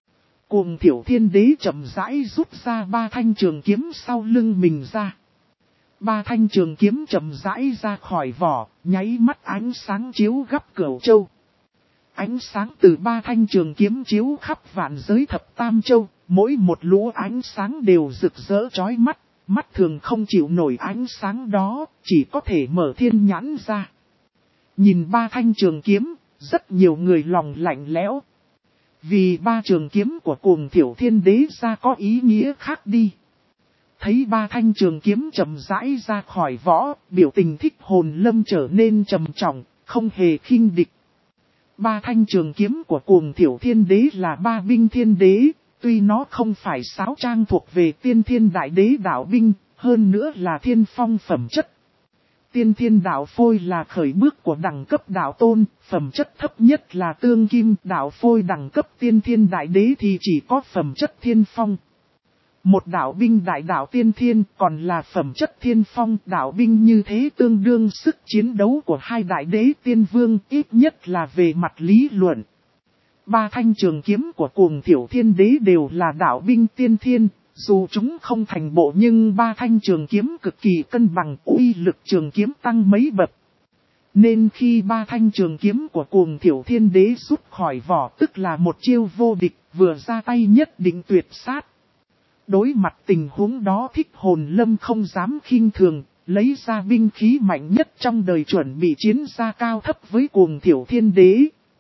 Cuồng Thiểu Thiên Đế chậm rãi rút ra 3 thanh trường kiếm sau lưng mình ra. 3 thanh trường kiếm chậm rãi ra khỏi vỏ, nháy mắt ánh sáng chiếu gắp Cửu Châu. Ánh sáng từ 3 thanh trường kiếm chiếu khắp vạn giới thập tam châu, mỗi một lũ ánh sáng đều rực rỡ chói mắt, mắt thường không chịu nổi ánh sáng đó, chỉ có thể mở thiên nhãn ra. Nhìn 3 thanh trường kiếm, rất nhiều người lòng lạnh lẽo. Vì 3 trường kiếm của Cuồng Thiểu Thiên Đế ra có ý nghĩa khác đi. Thấy 3 thanh trường kiếm chậm rãi ra khỏi vỏ, biểu tình Thích Hồn Lâm trở nên trầm trọng, không hề khinh địch. 3 thanh trường kiếm của Cuồng Thiểu Thiên Đế là 3 binh thiên đế, tuy nó không phải sáo trang thuộc về tiên thiên đại đế đạo binh, hơn nữa là thiên phong phẩm chất. Tiên thiên đạo phôi là khởi bước của đẳng cấp đạo tôn, phẩm chất thấp nhất là tương kim, đạo phôi đẳng cấp tiên thiên đại đế thì chỉ có phẩm chất thiên phong. Một đạo binh đại đạo tiên thiên còn là phẩm chất thiên phong, đạo binh như thế tương đương sức chiến đấu của 2 đại đế tiên vương, ít nhất là về mặt lý luận. 3 thanh trường kiếm của Cuồng Thiểu Thiên Đế đều là đạo binh tiên thiên, dù chúng không thành bộ nhưng 3 thanh trường kiếm cực kỳ cân bằng, uy lực trường kiếm tăng mấy bậc. Nên khi ba thanh trường kiếm của cuồng thiểu thiên đế rút khỏi vỏ tức là một chiêu vô địch, vừa ra tay nhất định tuyệt sát. Đối mặt tình huống đó Thích Hồn Lâm không dám khinh thường, lấy ra binh khí mạnh nhất trong đời chuẩn bị chiến ra cao thấp với cuồng thiểu thiên đế.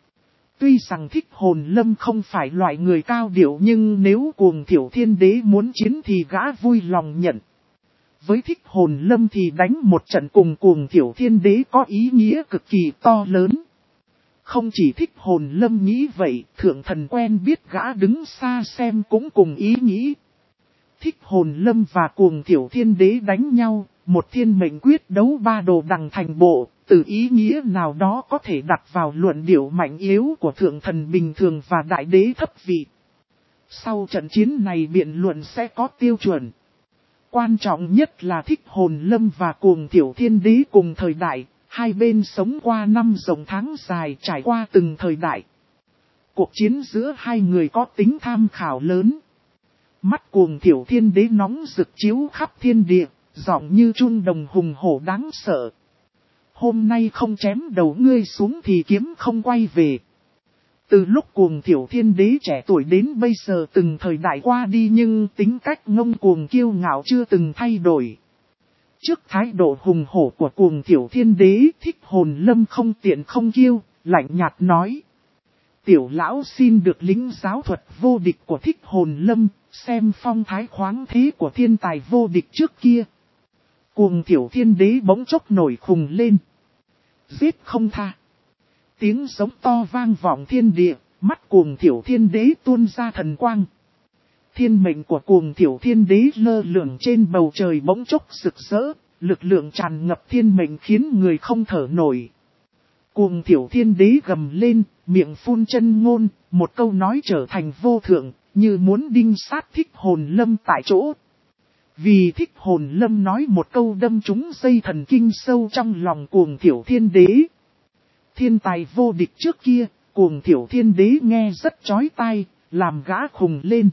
Tuy rằng Thích Hồn Lâm không phải loại người cao điệu nhưng nếu cuồng thiểu thiên đế muốn chiến thì gã vui lòng nhận. Với Thích Hồn Lâm thì đánh một trận cùng cuồng thiểu thiên đế có ý nghĩa cực kỳ to lớn. Không chỉ Thích Hồn Lâm nghĩ vậy, thượng thần quen biết gã đứng xa xem cũng cùng ý nghĩ. Thích Hồn Lâm và cuồng thiểu thiên đế đánh nhau, một thiên mệnh quyết đấu ba đồ đằng thành bộ, từ ý nghĩa nào đó có thể đặt vào luận điệu mạnh yếu của thượng thần bình thường và đại đế thấp vị. Sau trận chiến này biện luận sẽ có tiêu chuẩn. Quan trọng nhất là Thích Hồn Lâm và cuồng thiểu thiên đế cùng thời đại, hai bên sống qua năm rộng tháng dài trải qua từng thời đại. Cuộc chiến giữa hai người có tính tham khảo lớn. Mắt cuồng thiểu thiên đế nóng rực chiếu khắp thiên địa, giọng như chuông đồng hùng hổ đáng sợ. Hôm nay không chém đầu ngươi xuống thì kiếm không quay về. Từ lúc cuồng thiểu thiên đế trẻ tuổi đến bây giờ từng thời đại qua đi nhưng tính cách ngông cuồng kiêu ngạo chưa từng thay đổi. Trước thái độ hùng hổ của cuồng thiểu thiên đế, Thích Hồn Lâm không tiện không kiêu, lạnh nhạt nói. Tiểu lão xin được lĩnh giáo thuật vô địch của Thích Hồn Lâm, xem phong thái khoáng thế của thiên tài vô địch trước kia. Cuồng thiểu thiên đế bỗng chốc nổi khùng lên. Giết không tha. Tiếng giống to vang vọng thiên địa, mắt cuồng thiểu thiên đế tuôn ra thần quang. Thiên mệnh của cuồng thiểu thiên đế lơ lửng trên bầu trời bỗng chốc rực rỡ, lực lượng tràn ngập thiên mệnh khiến người không thở nổi. Cuồng thiểu thiên đế gầm lên, miệng phun chân ngôn, một câu nói trở thành vô thượng, như muốn đinh sát Thích Hồn Lâm tại chỗ. Vì Thích Hồn Lâm nói một câu đâm trúng dây thần kinh sâu trong lòng cuồng thiểu thiên đế. Thiên tài vô địch trước kia, cuồng thiểu thiên đế nghe rất chói tai, làm gã khùng lên.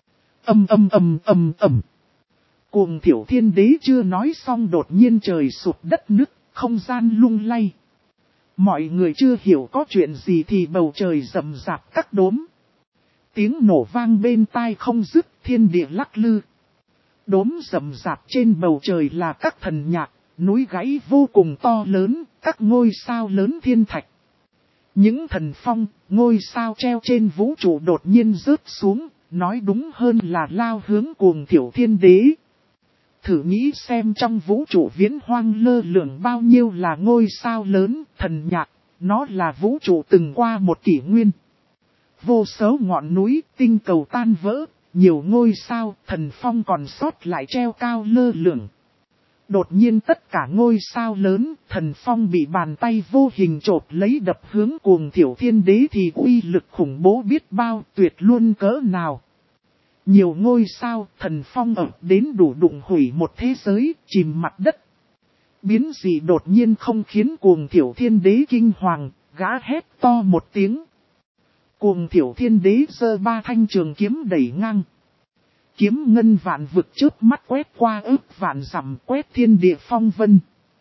Cuồng thiểu thiên đế chưa nói xong đột nhiên trời sụp đất nứt, không gian lung lay. Mọi người chưa hiểu có chuyện gì thì bầu trời rầm rạp các đốm. Tiếng nổ vang bên tai không dứt, thiên địa lắc lư. Đốm rầm rạp trên bầu trời là các thần nhạc, núi gáy vô cùng to lớn, các ngôi sao lớn thiên thạch. Những thần phong, ngôi sao treo trên vũ trụ đột nhiên rớt xuống, nói đúng hơn là lao hướng cuồng thiểu thiên đế. Thử nghĩ xem trong vũ trụ viễn hoang lơ lửng bao nhiêu là ngôi sao lớn, thần nhạc, nó là vũ trụ từng qua một kỷ nguyên. Vô số ngọn núi, tinh cầu tan vỡ, nhiều ngôi sao, thần phong còn sót lại treo cao lơ lửng. Đột nhiên tất cả ngôi sao lớn, thần phong bị bàn tay vô hình chộp lấy đập hướng cuồng thiểu thiên đế thì uy lực khủng bố biết bao, tuyệt luôn cỡ nào. Nhiều ngôi sao, thần phong ập đến đủ đụng hủy một thế giới, chìm mặt đất. Biến dị đột nhiên không khiến cuồng thiểu thiên đế kinh hoàng, gã hét to một tiếng. Cuồng thiểu thiên đế giơ ba thanh trường kiếm đẩy ngang. Kiếm ngân vạn vực chớp mắt quét qua ước vạn dặm quét thiên địa phong vân.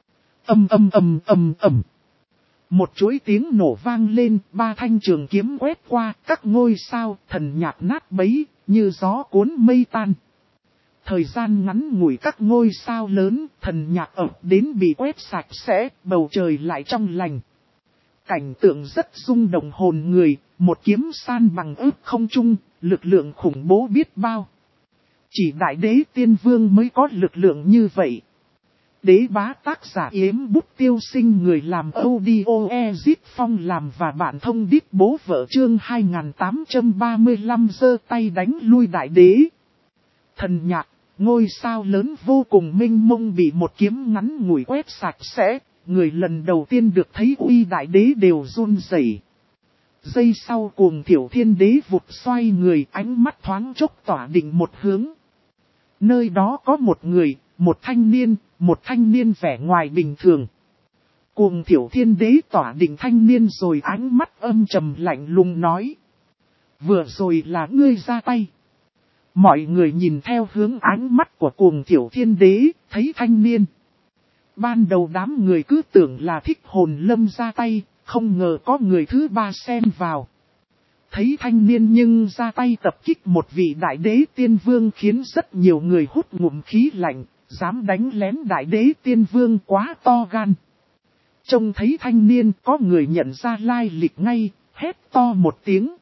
Một chuỗi tiếng nổ vang lên, ba thanh trường kiếm quét qua các ngôi sao, thần nhạc nát bấy, như gió cuốn mây tan. Thời gian ngắn ngủi các ngôi sao lớn, thần nhạc ập đến bị quét sạch sẽ, bầu trời lại trong lành. Cảnh tượng rất rung động hồn người, một kiếm san bằng ước không trung, lực lượng khủng bố biết bao. Chỉ đại đế tiên vương mới có lực lượng như vậy. Đế bá tác giả Yếm Bút Tiêu Sinh người làm audio Ezit Phong làm và bạn thông đít bố vợ chương 2835 giơ tay đánh lui đại đế. Thần nhạc, ngôi sao lớn vô cùng minh mông bị một kiếm ngắn ngủi quét sạch sẽ, người lần đầu tiên được thấy uy đại đế đều run rẩy. Giây sau cuồng thiểu thiên đế vụt xoay người ánh mắt thoáng chốc tỏa định một hướng. Nơi đó có một người, một thanh niên vẻ ngoài bình thường. Cuồng thiểu thiên đế tỏa định thanh niên rồi ánh mắt âm trầm lạnh lùng nói. Vừa rồi là ngươi ra tay. Mọi người nhìn theo hướng ánh mắt của cuồng thiểu thiên đế, thấy thanh niên. Ban đầu đám người cứ tưởng là Thích Hồn Lâm ra tay, không ngờ có người thứ ba xen vào. Thấy thanh niên nhưng ra tay tập kích một vị đại đế tiên vương khiến rất nhiều người hút ngụm khí lạnh, dám đánh lén đại đế tiên vương quá to gan. Trông thấy thanh niên có người nhận ra lai lịch ngay, hét to một tiếng.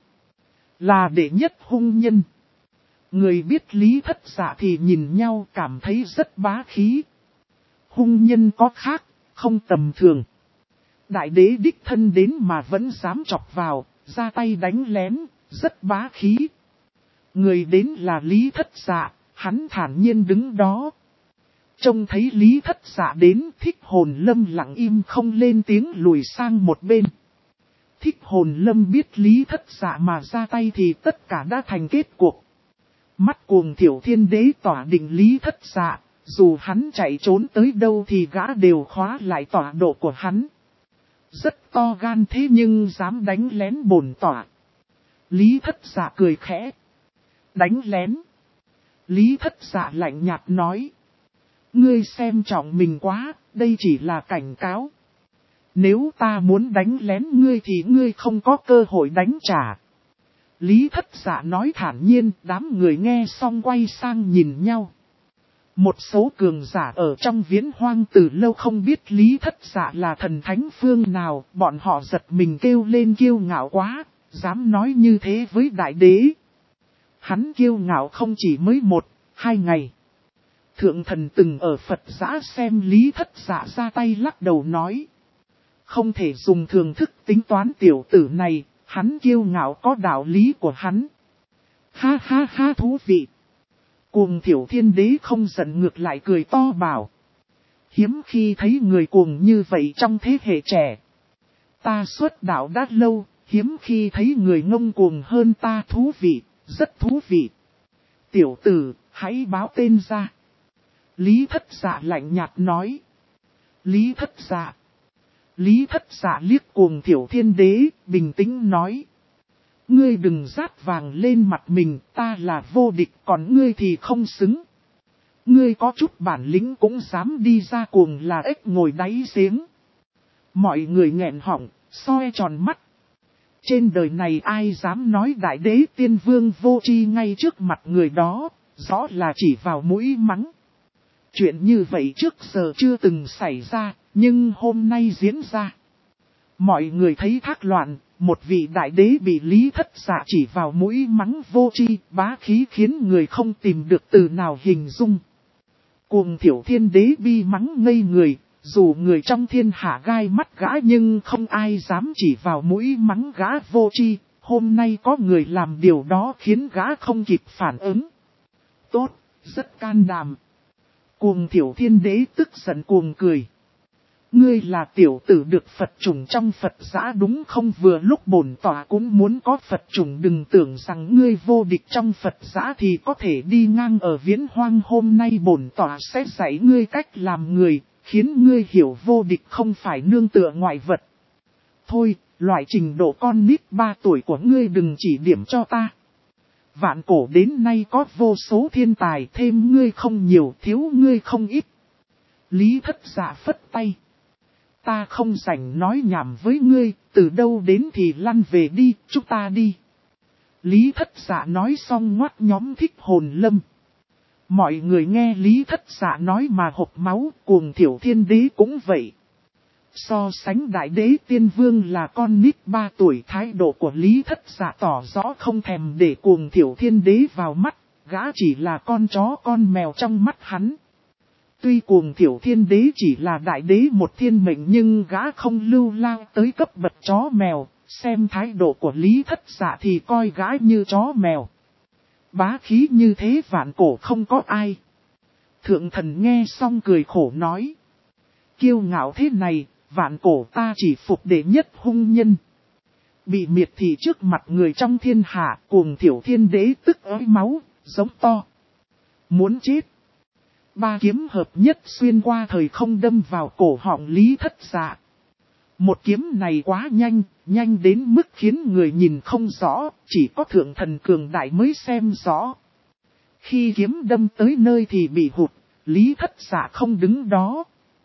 Là đệ nhất hung nhân. Người biết Lý Thất Dạ thì nhìn nhau cảm thấy rất bá khí. Hung nhân có khác, không tầm thường. Đại đế đích thân đến mà vẫn dám chọc vào, ra tay đánh lén, rất bá khí. Người đến là Lý Thất Dạ, hắn thản nhiên đứng đó. Trông thấy Lý Thất Dạ đến, Thích Hồn Lâm lặng im không lên tiếng lùi sang một bên. Thích Hồn Lâm biết Lý Thất Dạ mà ra tay thì tất cả đã thành kết cuộc. Mắt Cuồng Thiểu Thiên Đế tỏa định Lý Thất Dạ, dù hắn chạy trốn tới đâu thì gã đều khóa lại tọa độ của hắn. Rất to gan thế nhưng dám đánh lén bổn tọa. Lý Thất Dạ cười khẽ. Đánh lén. Lý Thất Dạ lạnh nhạt nói. Ngươi xem trọng mình quá, đây chỉ là cảnh cáo. Nếu ta muốn đánh lén ngươi thì ngươi không có cơ hội đánh trả. Lý Thất Dạ nói thản nhiên, đám người nghe xong quay sang nhìn nhau. Một số cường giả ở trong Viễn Hoang từ lâu không biết Lý Thất Dạ là thần thánh phương nào, bọn họ giật mình kêu lên kiêu ngạo quá, dám nói như thế với đại đế. Hắn kiêu ngạo không chỉ mới 1-2 ngày. Thượng thần từng ở Phật Giã xem Lý Thất Dạ ra tay lắc đầu nói. Không thể dùng thường thức tính toán tiểu tử này, hắn kiêu ngạo có đạo lý của hắn. Ha ha ha thú vị. Cuồng Thiểu Thiên Đế không giận ngược lại cười to bảo. Hiếm khi thấy người cuồng như vậy trong thế hệ trẻ. Ta xuất đạo đã lâu, hiếm khi thấy người ngông cuồng hơn ta thú vị, rất thú vị. Tiểu tử, hãy báo tên ra. Lý Thất Dạ lạnh nhạt nói. Lý Thất Dạ. Lý Thất Dạ liếc Cuồng Thiểu Thiên Đế, bình tĩnh nói. Ngươi đừng rát vàng lên mặt mình, ta là vô địch còn ngươi thì không xứng. Ngươi có chút bản lĩnh cũng dám đi ra cuồng là ếch ngồi đáy giếng. Mọi người nghẹn họng, soi tròn mắt. Trên đời này ai dám nói đại đế tiên vương vô tri ngay trước mặt người đó, rõ là chỉ vào mũi mắng. Chuyện như vậy trước giờ chưa từng xảy ra, nhưng hôm nay diễn ra. Mọi người thấy thác loạn, một vị đại đế bị Lý Thất Dạ chỉ vào mũi mắng vô tri, bá khí khiến người không tìm được từ nào hình dung. Cuồng Thiểu Thiên Đế bi mắng ngây người, dù người trong thiên hạ gai mắt gã nhưng không ai dám chỉ vào mũi mắng gã vô tri. Hôm nay có người làm điều đó khiến gã không kịp phản ứng. Tốt, rất can đảm. Cuồng Thiểu Thiên Đế tức giận cuồng cười. Ngươi là tiểu tử được Phật chủng trong Phật giã đúng không? Vừa lúc bổn tọa cũng muốn có Phật chủng, đừng tưởng rằng ngươi vô địch trong Phật giã thì có thể đi ngang ở Viễn Hoang. Hôm nay bổn tọa sẽ dạy ngươi cách làm người, khiến ngươi hiểu vô địch không phải nương tựa ngoại vật. Thôi, loại trình độ con nít 3 tuổi của ngươi đừng chỉ điểm cho ta. Vạn cổ đến nay có vô số thiên tài, thêm ngươi không nhiều, thiếu ngươi không ít. Lý Thất Dạ phất tay. Ta không rảnh nói nhảm với ngươi, từ đâu đến thì lăn về đi, chúng ta đi. Lý Thất Dạ nói xong ngoắt nhóm Thích Hồn Lâm. Mọi người nghe Lý Thất Dạ nói mà hộc máu, Cuồng Thiểu Thiên Đế cũng vậy. So sánh đại đế tiên vương là con nít 3 tuổi, thái độ của Lý Thất Dạ tỏ rõ không thèm để Cuồng Thiểu Thiên Đế vào mắt, gã chỉ là con chó con mèo trong mắt hắn. Tuy Cuồng Thiểu Thiên Đế chỉ là đại đế một thiên mệnh nhưng gã không lưu lao tới cấp bậc chó mèo, xem thái độ của Lý Thất Dạ thì coi gã như chó mèo. Bá khí như thế vạn cổ không có ai. Thượng thần nghe xong cười khổ nói. Kiêu ngạo thế này, vạn cổ ta chỉ phục đệ nhất hung nhân. Bị miệt thị trước mặt người trong thiên hạ, Cuồng Thiểu Thiên Đế tức ói máu, giống to. Muốn chết. 3 kiếm hợp nhất xuyên qua thời không đâm vào cổ họng Lý Thất Dạ. Một kiếm này quá nhanh, nhanh đến mức khiến người nhìn không rõ, chỉ có thượng thần cường đại mới xem rõ. Khi kiếm đâm tới nơi thì bị hụt, Lý Thất Dạ không đứng đó.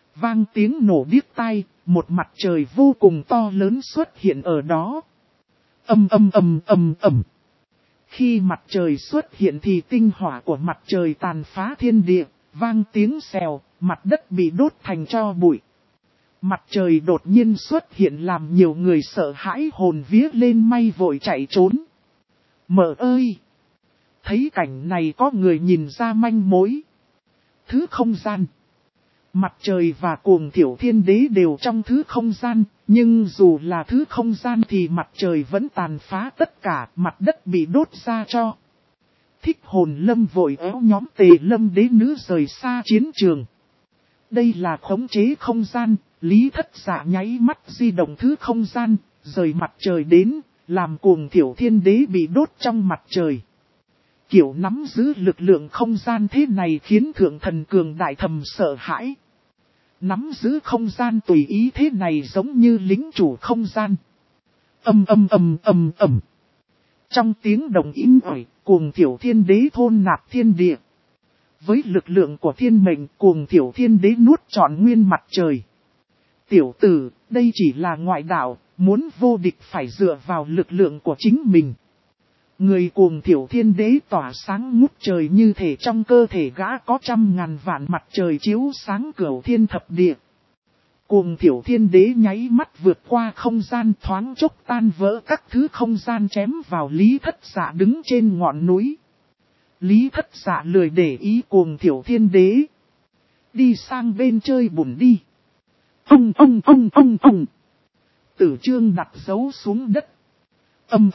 Vang tiếng nổ điếc tai, một mặt trời vô cùng to lớn xuất hiện ở đó. Ầm ầm ầm ầm ầm. Khi mặt trời xuất hiện thì tinh hỏa của mặt trời tàn phá thiên địa, vang tiếng xèo, mặt đất bị đốt thành tro bụi. Mặt trời đột nhiên xuất hiện làm nhiều người sợ hãi hồn vía lên may vội chạy trốn. Mợ ơi! Thấy cảnh này có người nhìn ra manh mối. Thứ không gian. Mặt trời và Cuồng Thiểu Thiên Đế đều trong thứ không gian, nhưng dù là thứ không gian thì mặt trời vẫn tàn phá tất cả, mặt đất bị đốt ra cho. Thích Hồn Lâm vội éo nhóm Tề Lâm đế nữ rời xa chiến trường. Đây là khống chế không gian, Lý Thất Dạ nháy mắt di động thứ không gian, rời mặt trời đến, làm Cuồng Thiểu Thiên Đế bị đốt trong mặt trời. Kiểu nắm giữ lực lượng không gian thế này khiến Thượng Thần cường đại thầm sợ hãi. Nắm giữ không gian tùy ý thế này giống như lính chủ không gian. Ầm ầm ầm ầm ầm. Trong tiếng đồng im ỏi, Cuồng Thiểu Thiên Đế thôn nạp thiên địa. Với lực lượng của thiên mệnh, Cuồng Thiểu Thiên Đế nuốt trọn nguyên mặt trời. Tiểu tử, đây chỉ là ngoại đạo, muốn vô địch phải dựa vào lực lượng của chính mình. Người Cuồng Thiểu Thiên Đế tỏa sáng ngút trời như thể trong cơ thể gã có 100.000 vạn mặt trời chiếu sáng cửu thiên thập địa. Cuồng Thiểu Thiên Đế nháy mắt vượt qua không gian thoáng chốc tan vỡ các thứ không gian chém vào Lý Thất Dạ đứng trên ngọn núi. Lý Thất Dạ lười để ý Cuồng Thiểu Thiên Đế. Đi sang bên chơi bùn đi. Ông. Tử Trương đặt dấu xuống đất. Ầm.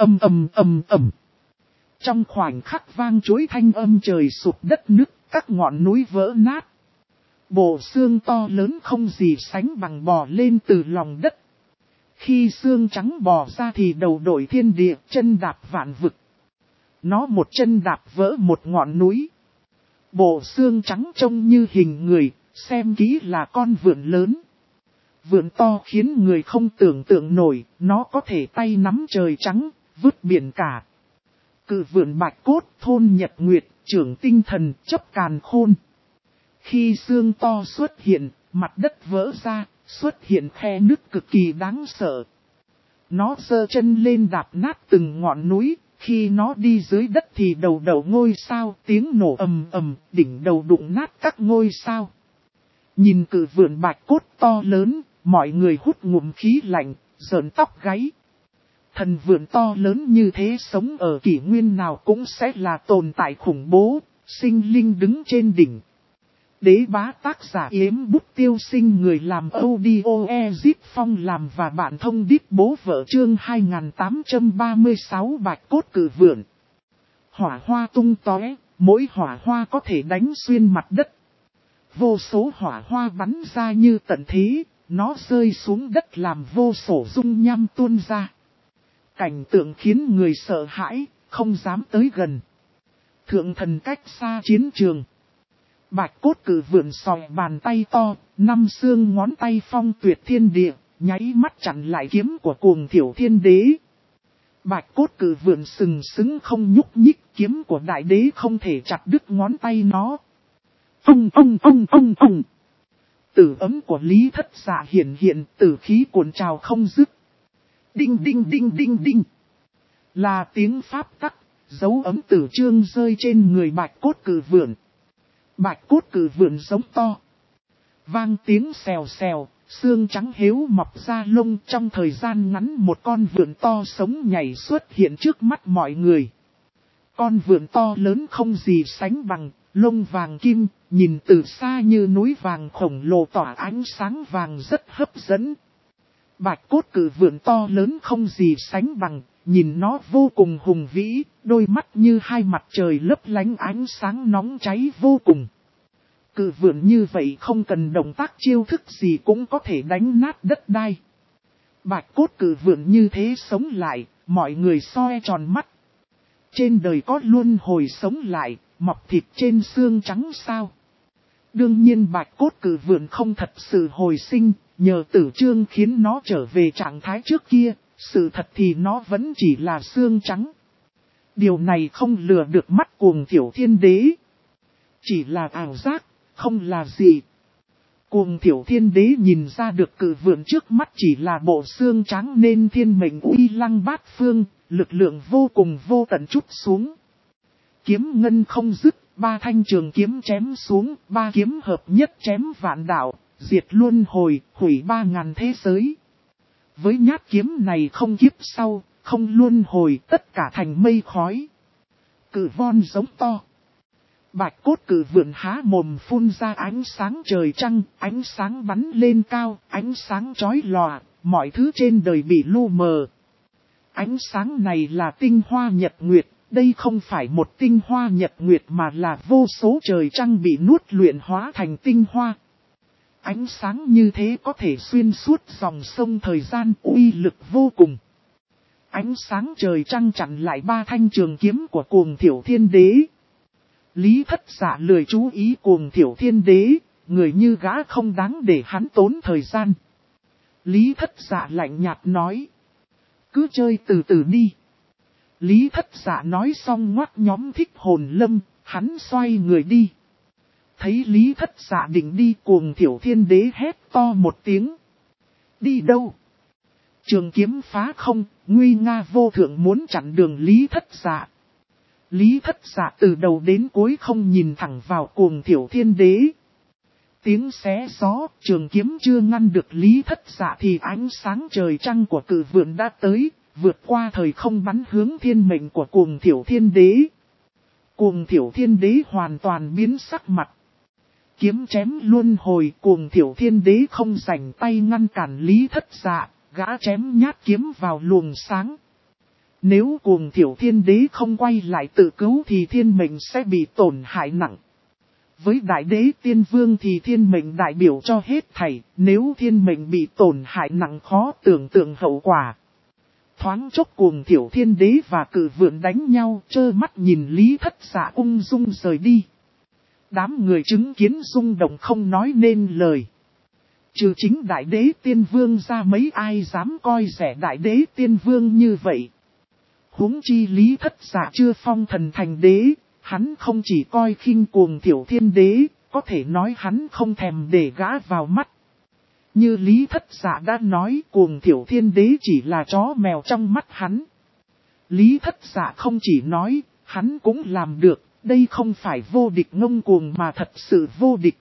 Trong khoảnh khắc vang chối thanh âm trời sụp đất nứt, các ngọn núi vỡ nát. Bộ xương to lớn không gì sánh bằng bò lên từ lòng đất. Khi xương trắng bò ra thì đầu đội thiên địa, chân đạp vạn vực. Nó một chân đạp vỡ một ngọn núi. Bộ xương trắng trông như hình người, xem kỹ là con vượn lớn. Vượn to khiến người không tưởng tượng nổi, nó có thể tay nắm trời trắng, vứt biển cả. Cự vượn bạch cốt, thôn nhật nguyệt, trưởng tinh thần, chấp càn khôn. Khi xương to xuất hiện, mặt đất vỡ ra, xuất hiện khe nứt cực kỳ đáng sợ. Nó giơ chân lên đạp nát từng ngọn núi, khi nó đi dưới đất thì đầu ngôi sao, tiếng nổ ầm ầm, đỉnh đầu đụng nát các ngôi sao. Nhìn cự vượn bạch cốt to lớn, mọi người hút ngụm khí lạnh, rợn tóc gáy. Thần vượn to lớn như thế sống ở kỷ nguyên nào cũng sẽ là tồn tại khủng bố, sinh linh đứng trên đỉnh. Đế bá tác giả Yếm Bút Tiêu Sinh, người làm audio Ezip Phong làm và bạn thông đít bố vợ chương 2836 bạch cốt cự vượn. Hỏa hoa tung tóe, mỗi hỏa hoa có thể đánh xuyên mặt đất. Vô số hỏa hoa bắn ra như tận thế, nó rơi xuống đất làm vô số dung nham tuôn ra. Cảnh tượng khiến người sợ hãi, không dám tới gần. Thượng Thần cách xa chiến trường. Bạch cốt cự vượn sòi bàn tay to, 5 xương ngón tay phong tuyệt thiên địa, nháy mắt chặn lại kiếm của Cuồng Thiểu Thiên Đế. Bạch cốt cự vượn sừng sững không nhúc nhích, kiếm của đại đế không thể chặt đứt ngón tay nó. Ông. Tử ấm của Lý Thất Dạ hiện, tử khí cuồn trào không dứt. Đinh. Là tiếng pháp tắc, dấu ấm tử trương rơi trên người bạch cốt cự vượn. Bạch cốt cự vượn giống to. Vang tiếng xèo, xương trắng héo mọc ra lông, trong thời gian ngắn một con vượn to sống nhảy xuất hiện trước mắt mọi người. Con vượn to lớn không gì sánh bằng, lông vàng kim, nhìn từ xa như núi vàng khổng lồ tỏa ánh sáng vàng rất hấp dẫn. Bạch cốt cự vượn to lớn không gì sánh bằng, nhìn nó vô cùng hùng vĩ, đôi mắt như hai mặt trời lấp lánh ánh sáng nóng cháy vô cùng. Cự vượn như vậy không cần động tác chiêu thức gì cũng có thể đánh nát đất đai. Bạch cốt cự vượn như thế sống lại, mọi người soi tròn mắt. Trên đời có luân hồi sống lại, mọc thịt trên xương trắng sao? Đương nhiên bạch cốt cự vượn không thật sự hồi sinh, nhờ tử trương khiến nó trở về trạng thái trước kia, sự thật thì nó vẫn chỉ là xương trắng. Điều này không lừa được mắt Cuồng Thiểu Thiên Đế. Chỉ là ảo giác, không là gì. Cuồng Thiểu Thiên Đế nhìn ra được cự vượn trước mắt chỉ là bộ xương trắng nên thiên mệnh uy lăng bát phương, lực lượng vô cùng vô tận chút xuống. Kiếm ngân không dứt, ba thanh trường kiếm chém xuống, ba kiếm hợp nhất chém vạn đạo, diệt luân hồi, hủy 3000 thế giới. Với nhát kiếm này không kiếp sau, không luân hồi, tất cả thành mây khói. Cự von giống to. Bạch cốt cự vượn há mồm phun ra ánh sáng trời trăng, ánh sáng bắn lên cao, ánh sáng chói lòa, mọi thứ trên đời bị lu mờ. Ánh sáng này là tinh hoa nhật nguyệt, đây không phải một tinh hoa nhật nguyệt mà là vô số trời trăng bị nuốt luyện hóa thành tinh hoa. Ánh sáng như thế có thể xuyên suốt dòng sông thời gian, uy lực vô cùng. Ánh sáng trời trăng chặn lại ba thanh trường kiếm của Cuồng Thiểu Thiên Đế. Lý Thất Dạ lười chú ý Cuồng Thiểu Thiên Đế, người như gã không đáng để hắn tốn thời gian. Lý Thất Dạ lạnh nhạt nói. Cứ chơi từ từ đi. Lý Thất Dạ nói xong ngoắt nhóm Thích Hồn Lâm, hắn xoay người đi. Thấy Lý Thất Dạ định đi, Cuồng Thiểu Thiên Đế hét to một tiếng. Đi đâu? Trường kiếm phá không, nguy nga vô thượng muốn chặn đường Lý Thất Dạ. Lý Thất Dạ từ đầu đến cuối không nhìn thẳng vào Cuồng Thiểu Thiên Đế. Tiếng xé gió, trường kiếm chưa ngăn được Lý Thất Dạ thì ánh sáng trời trăng của cự vượn đã tới, vượt qua thời không bắn hướng thiên mệnh của Cuồng Thiểu Thiên Đế. Cuồng Thiểu Thiên Đế hoàn toàn biến sắc mặt. Kiếm chém luân hồi, Cuồng Thiểu Thiên Đế không rảnh tay ngăn cản Lý Thất Dạ, gã chém nhát kiếm vào luồng sáng. Nếu Cuồng Thiểu Thiên Đế không quay lại tự cứu thì thiên mệnh sẽ bị tổn hại nặng. Với Đại Đế Tiên Vương thì thiên mệnh đại biểu cho hết thảy, nếu thiên mệnh bị tổn hại nặng khó tưởng tượng hậu quả. Thoáng chốc Cuồng Thiểu Thiên Đế và cự vượn đánh nhau, trơ mắt nhìn Lý Thất Dạ ung dung rời đi. Đám người chứng kiến rung động không nói nên lời. Trừ chính Đại Đế Tiên Vương ra mấy ai dám coi rẻ Đại Đế Tiên Vương như vậy. Huống chi Lý Thất Dạ chưa phong thần thành đế, hắn không chỉ coi khinh Cuồng Thiểu Thiên Đế, có thể nói hắn không thèm để gã vào mắt. Như Lý Thất Dạ đã nói, Cuồng Thiểu Thiên Đế chỉ là chó mèo trong mắt hắn. Lý Thất Dạ không chỉ nói, hắn cũng làm được, đây không phải vô địch ngông cuồng mà thật sự vô địch.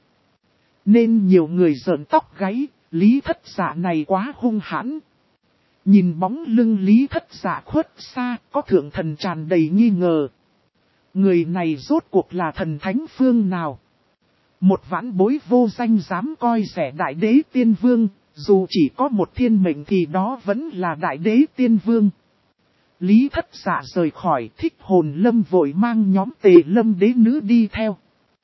Nên nhiều người rợn tóc gáy, Lý Thất Dạ này quá hung hãn. Nhìn bóng lưng Lý Thất Dạ khuất xa, có thượng thần tràn đầy nghi ngờ. Người này rốt cuộc là thần thánh phương nào? Một vãn bối vô danh dám coi rẻ Đại Đế Tiên Vương, dù chỉ có một thiên mệnh thì đó vẫn là Đại Đế Tiên Vương. Lý Thất Dạ rời khỏi, Thích Hồn Lâm vội mang nhóm Tề Lâm Đế nữ đi theo.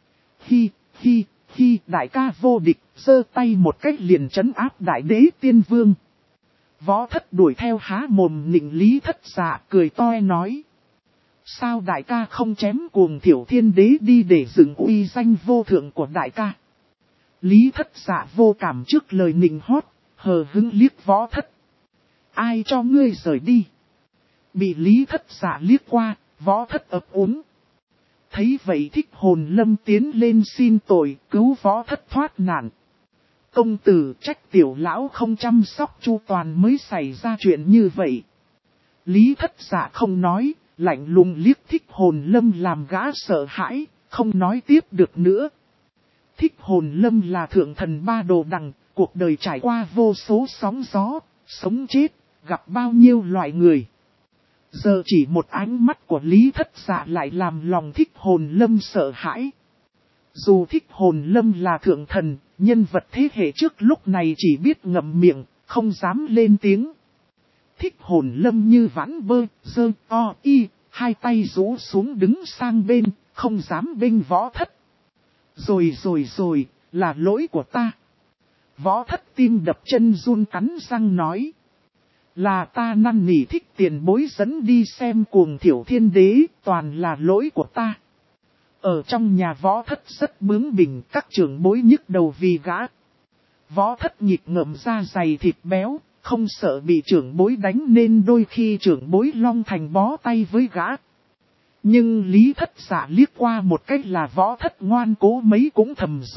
Hi, đại ca vô địch, giơ tay một cách liền trấn áp Đại Đế Tiên Vương. Võ Thất đuổi theo há mồm nịnh Lý Thất Dạ cười toe nói. Sao đại ca không chém Cuồng Thiểu Thiên Đế đi để dựng uy danh vô thượng của đại ca? Lý Thất Dạ vô cảm trước lời nịnh hót, hờ hững liếc Võ Thất. Ai cho ngươi rời đi? Bị Lý Thất Dạ liếc qua, Võ Thất ấp úng. Thấy vậy Thích Hồn Lâm tiến lên xin tội, cứu Võ Thất thoát nạn. Công tử trách tiểu lão không chăm sóc chu toàn mới xảy ra chuyện như vậy. Lý Thất Dạ không nói, lạnh lùng liếc Thích Hồn Lâm làm gã sợ hãi, không nói tiếp được nữa. Thích Hồn Lâm là thượng thần ba đồ đằng, cuộc đời trải qua vô số sóng gió, sống chết, gặp bao nhiêu loại người. Giờ chỉ một ánh mắt của Lý Thất Dạ lại làm lòng Thích Hồn Lâm sợ hãi. Dù Thích Hồn Lâm là thượng thần, nhân vật thế hệ trước lúc này chỉ biết ngậm miệng, không dám lên tiếng. Thích Hồn Lâm như vãn bơ, dơ, o, y, hai tay rũ xuống đứng sang bên, không dám bênh Võ Thất. Rồi, là lỗi của ta. Võ Thất tim đập chân run cắn răng nói. Là ta năn nỉ Thích tiền bối dẫn đi xem Cuồng Thiểu Thiên Đế, toàn là lỗi của ta. Ở trong nhà Võ Thất rất bướng bỉnh, các trưởng bối nhức đầu vì gã. Võ Thất nhịp ngậm ra dày thịt béo, không sợ bị trưởng bối đánh nên đôi khi trưởng bối long thành bó tay với gã. Nhưng Lý Thất Dạ liếc qua một cách là Võ Thất ngoan cố mấy cũng thầm run,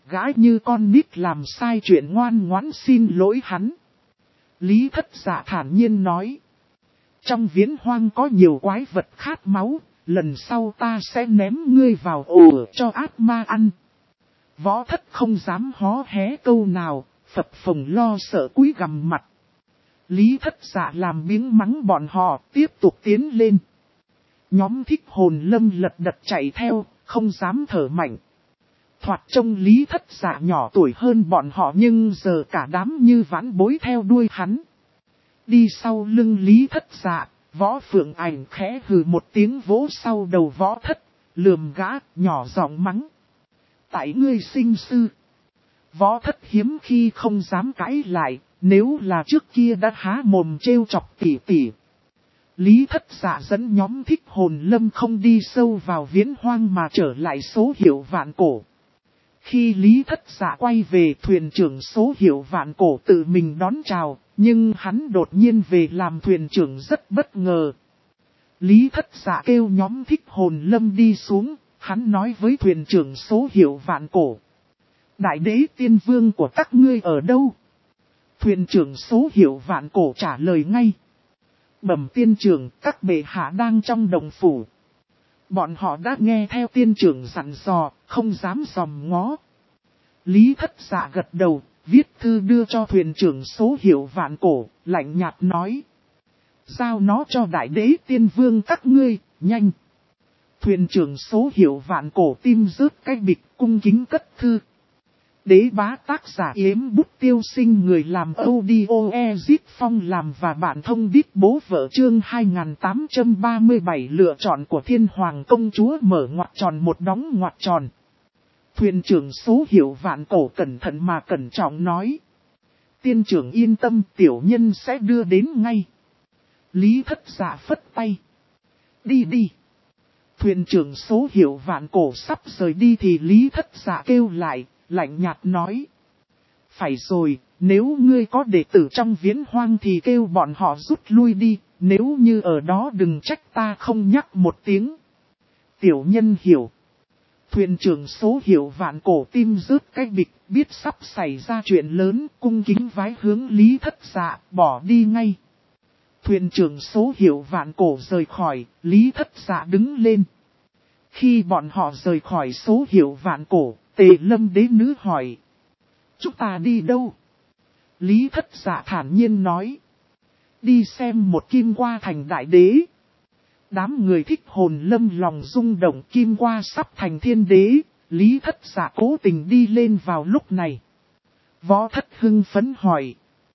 gã như con nít làm sai chuyện ngoan ngoãn xin lỗi hắn. Lý Thất Dạ thản nhiên nói. Trong viễn hoang có nhiều quái vật khát máu, lần sau ta sẽ ném ngươi vào ổ cho ác ma ăn. Võ Thất không dám hó hé câu nào, phập phồng lo sợ cúi gằm mặt. Lý Thất Dạ làm biếng mắng bọn họ, tiếp tục tiến lên. Nhóm Thích Hồn Lâm lật đật chạy theo, không dám thở mạnh. Thoạt trông Lý Thất Dạ nhỏ tuổi hơn bọn họ nhưng giờ cả đám như vãn bối theo đuôi hắn. Đi sau lưng Lý Thất Dạ, Võ Phượng Ảnh khẽ hừ một tiếng vỗ sau đầu Võ Thất, lườm gã, nhỏ giọng mắng. Tại ngươi sinh sư. Võ Thất hiếm khi không dám cãi lại, nếu là trước kia đã há mồm trêu chọc tỉ tỉ. Lý Thất Dạ dẫn nhóm Thích Hồn Lâm không đi sâu vào viễn hoang mà trở lại số hiệu vạn cổ. Khi Lý Thất Dạ quay về, thuyền trưởng số hiệu vạn cổ tự mình đón chào, nhưng hắn đột nhiên về làm thuyền trưởng rất bất ngờ. Lý Thất Dạ kêu nhóm Thích Hồn Lâm đi xuống, hắn nói với thuyền trưởng số hiệu vạn cổ. Đại đế tiên vương của các ngươi ở đâu? Thuyền trưởng số hiệu vạn cổ trả lời ngay. Bẩm tiên trưởng, các bệ hạ đang trong đồng phủ. Bọn họ đã nghe theo tiên trưởng dặn dò, không dám dòm ngó. Lý Thất Dạ gật đầu, viết thư đưa cho thuyền trưởng số hiệu vạn cổ, lạnh nhạt nói. Giao nó cho đại đế tiên vương các ngươi, nhanh. Thuyền trưởng số hiệu vạn cổ tim rớt cái bịch cung kính cất thư. Đế bá tác giả Yếm Bút Tiêu Sinh, người làm audio Ezip Phong làm và bản thông đít bố vợ chương 2837 lựa chọn của thiên hoàng công chúa mở ngoặc tròn một đóng ngoặc tròn. Thuyền trưởng số hiệu vạn cổ cẩn thận mà cẩn trọng nói. Tiên trưởng yên tâm, tiểu nhân sẽ đưa đến ngay. Lý Thất Dạ phất tay. Đi đi. Thuyền trưởng số hiệu vạn cổ sắp rời đi thì Lý Thất Dạ kêu lại, lạnh nhạt nói. Phải rồi, nếu ngươi có đệ tử trong viễn hoang thì kêu bọn họ rút lui đi, nếu như ở đó đừng trách ta không nhắc một tiếng. Tiểu nhân hiểu. Thuyền trưởng số hiệu vạn cổ tim rớt cái bịch, biết sắp xảy ra chuyện lớn, cung kính vái hướng Lý Thất Dạ, bỏ đi ngay. Thuyền trưởng số hiệu vạn cổ rời khỏi, Lý Thất Dạ đứng lên. Khi bọn họ rời khỏi số hiệu vạn cổ, Tề Lâm đế nữ hỏi. Chúng ta đi đâu? Lý Thất Dạ thản nhiên nói. Đi xem một Kim Qua thành đại đế. Đám người Thích Hồn Lâm lòng rung động, Kim Qua sắp thành thiên đế. Lý Thất Dạ cố tình đi lên vào lúc này. Võ Thất hưng phấn hỏi.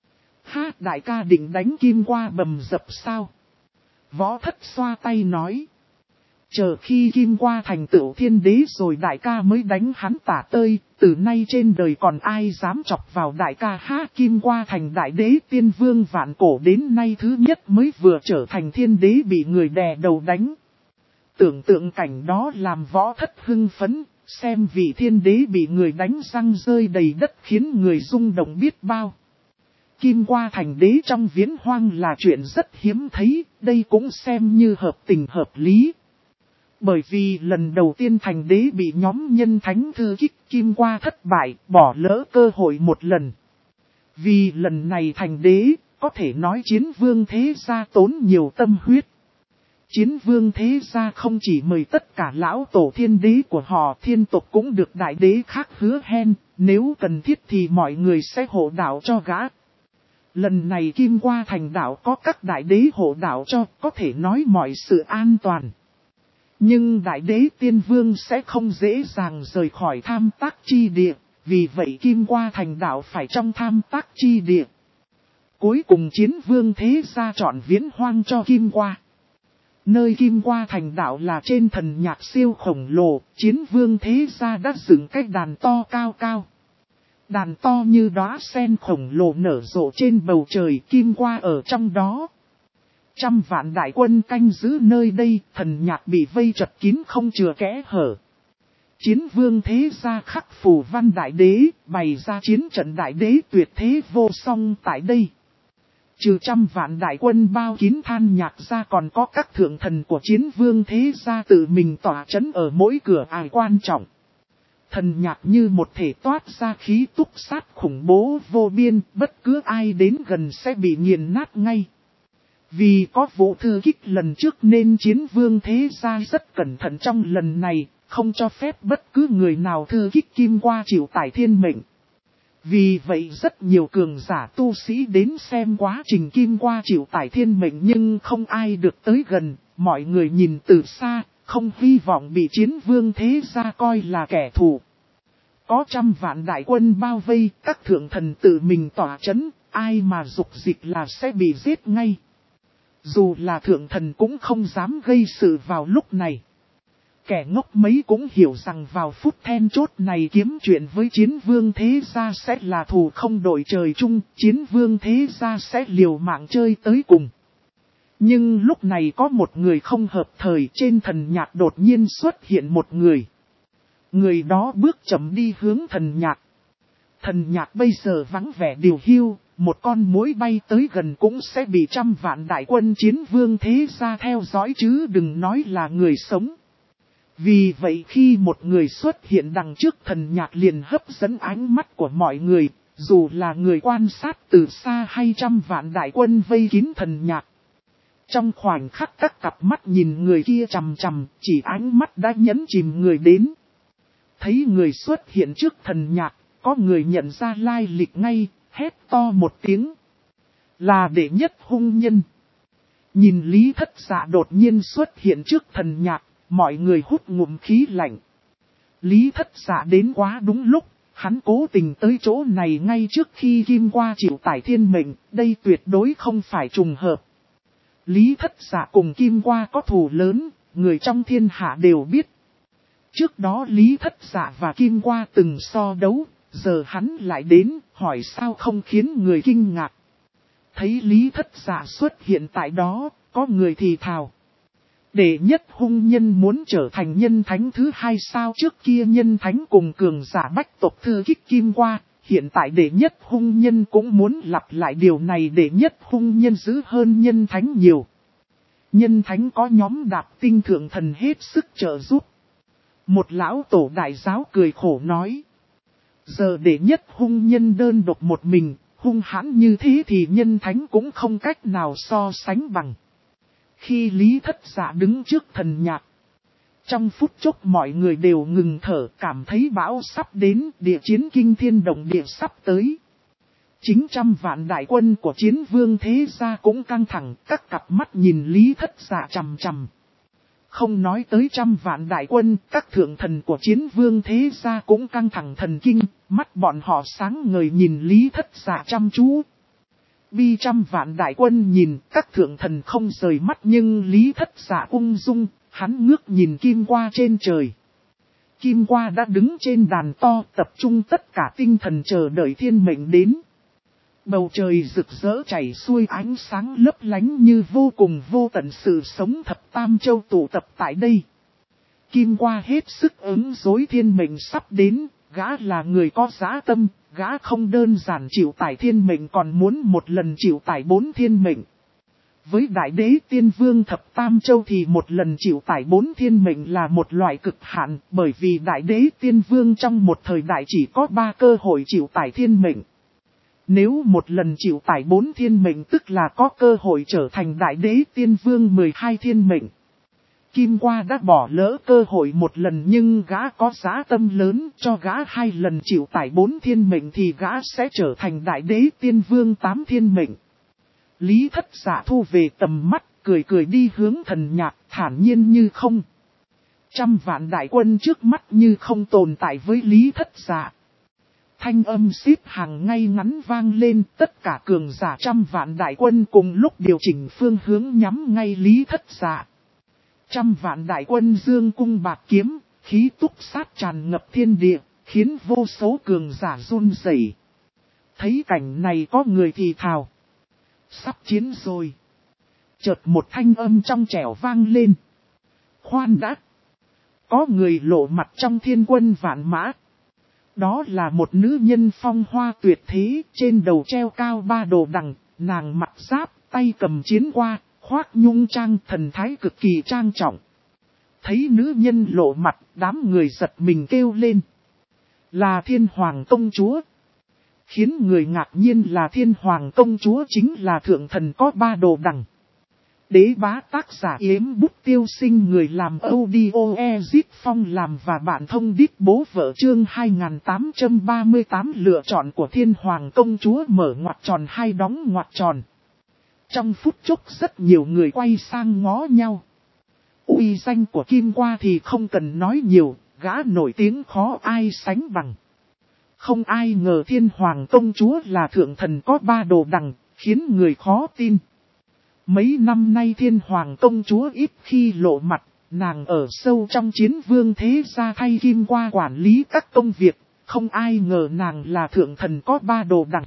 Đại ca định đánh Kim Qua bầm dập sao? Võ Thất xoa tay nói. Chờ khi Kim Qua thành tựu thiên đế rồi đại ca mới đánh hắn tả tơi, từ nay trên đời còn ai dám chọc vào đại ca. Kim Qua thành đại đế tiên vương vạn cổ đến nay thứ nhất mới vừa trở thành thiên đế bị người đè đầu đánh. Tưởng tượng cảnh đó làm Võ Thất hưng phấn, xem vị thiên đế bị người đánh răng rơi đầy đất khiến người rung động biết bao. Kim Qua thành đế trong viễn hoang là chuyện rất hiếm thấy, đây cũng xem như hợp tình hợp lý. Bởi vì lần đầu tiên thành đế bị nhóm nhân thánh thư kích Kim Qua thất bại, bỏ lỡ cơ hội một lần. Vì lần này thành đế, có thể nói Chiến Vương Thế Gia tốn nhiều tâm huyết. Chiến Vương Thế Gia không chỉ mời tất cả lão tổ thiên đế của họ, thiên tộc cũng được đại đế khác hứa hẹn, nếu cần thiết thì mọi người sẽ hộ đạo cho gã. Lần này Kim Qua thành đạo có các đại đế hộ đạo cho, có thể nói mọi sự an toàn. Nhưng đại đế tiên vương sẽ không dễ dàng rời khỏi tham tác chi địa, vì vậy Kim Qua thành đạo phải trong tham tác chi địa. Cuối cùng Chiến Vương Thế Gia chọn viễn hoang cho Kim Qua. Nơi Kim Qua thành đạo là trên thần nhạc siêu khổng lồ, Chiến Vương Thế Gia đã dựng cái đàn to cao cao. Đàn to như đóa sen khổng lồ nở rộ trên bầu trời, Kim Qua ở trong đó. 100 vạn đại quân canh giữ nơi đây, thần nhạc bị vây chật kín không chừa kẽ hở. Chiến Vương Thế Gia khắc phù văn đại đế, bày ra chiến trận đại đế tuyệt thế vô song tại đây. Trừ 100 vạn đại quân bao kín than nhạc ra còn có các thượng thần của Chiến Vương Thế Gia tự mình tỏa chấn ở mỗi cửa ải quan trọng. Thần nhạc như một thể toát ra khí túc sát khủng bố vô biên, bất cứ ai đến gần sẽ bị nghiền nát ngay. Vì có vụ thư kích lần trước nên Chiến Vương Thế Gia rất cẩn thận trong lần này, không cho phép bất cứ người nào thư kích Kim Qua chịu tải thiên mệnh. Vì vậy rất nhiều cường giả tu sĩ đến xem quá trình Kim Qua chịu tải thiên mệnh nhưng không ai được tới gần, mọi người nhìn từ xa, không hy vọng bị Chiến Vương Thế Gia coi là kẻ thù. Có trăm vạn đại quân bao vây, các thượng thần tự mình tỏa chấn, ai mà dục dịch là sẽ bị giết ngay. Dù là thượng thần cũng không dám gây sự vào lúc này. Kẻ ngốc mấy cũng hiểu rằng vào phút then chốt này kiếm chuyện với Chiến Vương Thế Gia sẽ là thù không đội trời chung, Chiến Vương Thế Gia sẽ liều mạng chơi tới cùng. Nhưng lúc này có một người không hợp thời, trên thần nhạc đột nhiên xuất hiện một người. Người đó bước chậm đi hướng thần nhạc. Thần nhạc bây giờ vắng vẻ điều hiu, một con muỗi bay tới gần cũng sẽ bị trăm vạn đại quân Chiến Vương Thế Gia theo dõi chứ đừng nói là người sống. Vì vậy khi một người xuất hiện đằng trước thần nhạc liền hấp dẫn ánh mắt của mọi người, dù là người quan sát từ xa hay trăm vạn đại quân vây kín thần nhạc. Trong khoảnh khắc các cặp mắt nhìn người kia chằm chằm, chỉ ánh mắt đã nhấn chìm người đến. Thấy người xuất hiện trước thần nhạc, có người nhận ra lai lịch ngay, hét to một tiếng. Là đệ nhất hung nhân. Nhìn Lý Thất Dạ đột nhiên xuất hiện trước thần nhạc, mọi người hút ngụm khí lạnh. Lý Thất Dạ đến quá đúng lúc, hắn cố tình tới chỗ này ngay trước khi Kim Qua chịu tải thiên mệnh, đây tuyệt đối không phải trùng hợp. Lý Thất Dạ cùng Kim Qua có thù lớn, người trong thiên hạ đều biết. Trước đó Lý Thất Dạ và Kim Qua từng so đấu, giờ hắn lại đến, hỏi sao không khiến người kinh ngạc. Thấy Lý Thất Dạ xuất hiện tại đó, có người thì thào. Đệ nhất hung nhân muốn trở thành nhân thánh thứ hai sao trước kia nhân thánh cùng cường giả bách tộc thư kích Kim Qua, hiện tại đệ nhất hung nhân cũng muốn lặp lại điều này đệ nhất hung nhân dữ hơn nhân thánh nhiều. Nhân thánh có nhóm đạp tinh thượng thần hết sức trợ giúp. Một lão tổ đại giáo cười khổ nói. Giờ đệ nhất hung nhân đơn độc một mình, hung hãn như thế thì nhân thánh cũng không cách nào so sánh bằng. Khi Lý Thất Dạ đứng trước thần nhạc, trong phút chốc mọi người đều ngừng thở cảm thấy bão sắp đến, địa chiến kinh thiên động địa sắp tới. Chính trăm vạn đại quân của Chiến Vương Thế Gia cũng căng thẳng, các cặp mắt nhìn Lý Thất Dạ chằm chằm. Không nói tới trăm vạn đại quân, các thượng thần của Chiến Vương Thế Gia cũng căng thẳng thần kinh, mắt bọn họ sáng ngời nhìn Lý Thất Dạ chăm chú. Bi trăm vạn đại quân nhìn, các thượng thần không rời mắt nhưng Lý Thất Dạ ung dung, hắn ngước nhìn Kim Qua trên trời. Kim Qua đã đứng trên đàn to tập trung tất cả tinh thần chờ đợi thiên mệnh đến. Bầu trời rực rỡ chảy xuôi ánh sáng lấp lánh như vô cùng vô tận sự sống thập tam châu tụ tập tại đây. Kim Qua hết sức ứng dối thiên mệnh sắp đến, gã là người có dã tâm, gã không đơn giản chịu tải thiên mệnh còn muốn một lần chịu tải 4 thiên mệnh. Với đại đế tiên vương thập tam châu thì một lần chịu tải 4 thiên mệnh là một loại cực hạn, bởi vì đại đế tiên vương trong một thời đại chỉ có 3 cơ hội chịu tải thiên mệnh. Nếu một lần chịu tải 4 thiên mệnh tức là có cơ hội trở thành đại đế tiên vương 12 thiên mệnh. Kim Qua đã bỏ lỡ cơ hội một lần nhưng gã có dã tâm lớn, cho gã 2 lần chịu tải 4 thiên mệnh thì gã sẽ trở thành đại đế tiên vương 8 thiên mệnh. Lý Thất Dạ thu về tầm mắt, cười cười đi hướng thần nhạc, thản nhiên như không. Trăm vạn đại quân trước mắt như không tồn tại với Lý Thất Dạ. Thanh âm xếp hàng ngay ngắn vang lên, tất cả cường giả trăm vạn đại quân cùng lúc điều chỉnh phương hướng nhắm ngay Lý Thất Dạ. Trăm vạn đại quân dương cung bạt kiếm, khí túc sát tràn ngập thiên địa, khiến vô số cường giả run rẩy. Thấy cảnh này có người thì thào. Sắp chiến rồi. Chợt một thanh âm trong trẻo vang lên. Khoan đã. Có người lộ mặt trong thiên quân vạn mã. Đó là một nữ nhân phong hoa tuyệt thế, trên đầu treo cao 3 đồ đằng, nàng mặc giáp, tay cầm chiến qua, khoác nhung trang, thần thái cực kỳ trang trọng. Thấy nữ nhân lộ mặt, đám người giật mình kêu lên. Là thiên hoàng công chúa. Khiến người ngạc nhiên là thiên hoàng công chúa chính là thượng thần có 3 đồ đằng. Đế bá tác giả Yếm Bút Tiêu Sinh, người làm audio Ezit Phong làm và bạn thông đít bố vợ chương 2838 lựa chọn của thiên hoàng công chúa mở ngoặc tròn hay đóng ngoặc tròn. Trong phút chốc rất nhiều người quay sang ngó nhau. Uy danh của Kim Qua thì không cần nói nhiều, gã nổi tiếng khó ai sánh bằng. Không ai ngờ thiên hoàng công chúa là thượng thần có 3 đồ đằng, khiến người khó tin. Mấy năm nay thiên hoàng công chúa ít khi lộ mặt, nàng ở sâu trong chiến vương thế gia thay Kim Qua quản lý các công việc, không ai ngờ nàng là thượng thần có 3 đồ đằng.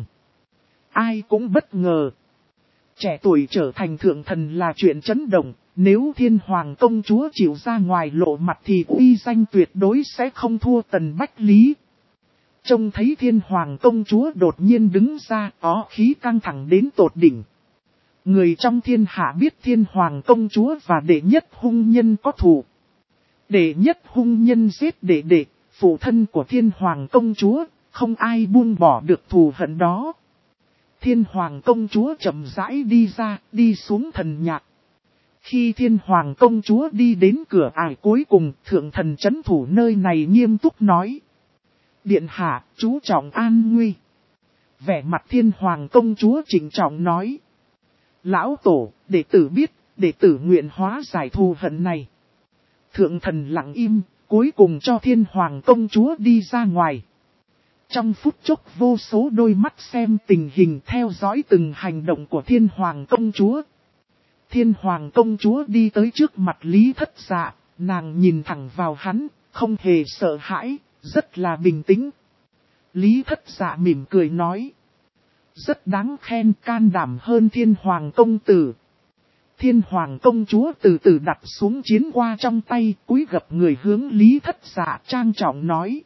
Ai cũng bất ngờ. Trẻ tuổi trở thành thượng thần là chuyện chấn động, nếu thiên hoàng công chúa chịu ra ngoài lộ mặt thì uy danh tuyệt đối sẽ không thua Tần Bách Lý. Trông thấy thiên hoàng công chúa đột nhiên đứng ra, có khí căng thẳng đến tột đỉnh. Người trong thiên hạ biết thiên hoàng công chúa và đệ nhất hung nhân có thù. Đệ nhất hung nhân giết đệ đệ, phụ thân của thiên hoàng công chúa, không ai buông bỏ được thù hận đó. Thiên hoàng công chúa chậm rãi đi ra, đi xuống thần nhạc. Khi thiên hoàng công chúa đi đến cửa ải cuối cùng, thượng thần trấn thủ nơi này nghiêm túc nói. Điện hạ, chú trọng an nguy. Vẻ mặt thiên hoàng công chúa trịnh trọng nói. Lão tổ, đệ tử biết, đệ tử nguyện hóa giải thù hận này. Thượng thần lặng im, cuối cùng cho thiên hoàng công chúa đi ra ngoài. Trong phút chốc vô số đôi mắt xem tình hình theo dõi từng hành động của thiên hoàng công chúa. Thiên hoàng công chúa đi tới trước mặt Lý Thất Dạ, nàng nhìn thẳng vào hắn, không hề sợ hãi, rất là bình tĩnh. Lý Thất Dạ mỉm cười nói. Rất đáng khen, can đảm hơn thiên hoàng công tử. Thiên hoàng công chúa từ từ đặt xuống chiến qua trong tay, cúi gập người hướng Lý Thất Dạ trang trọng nói.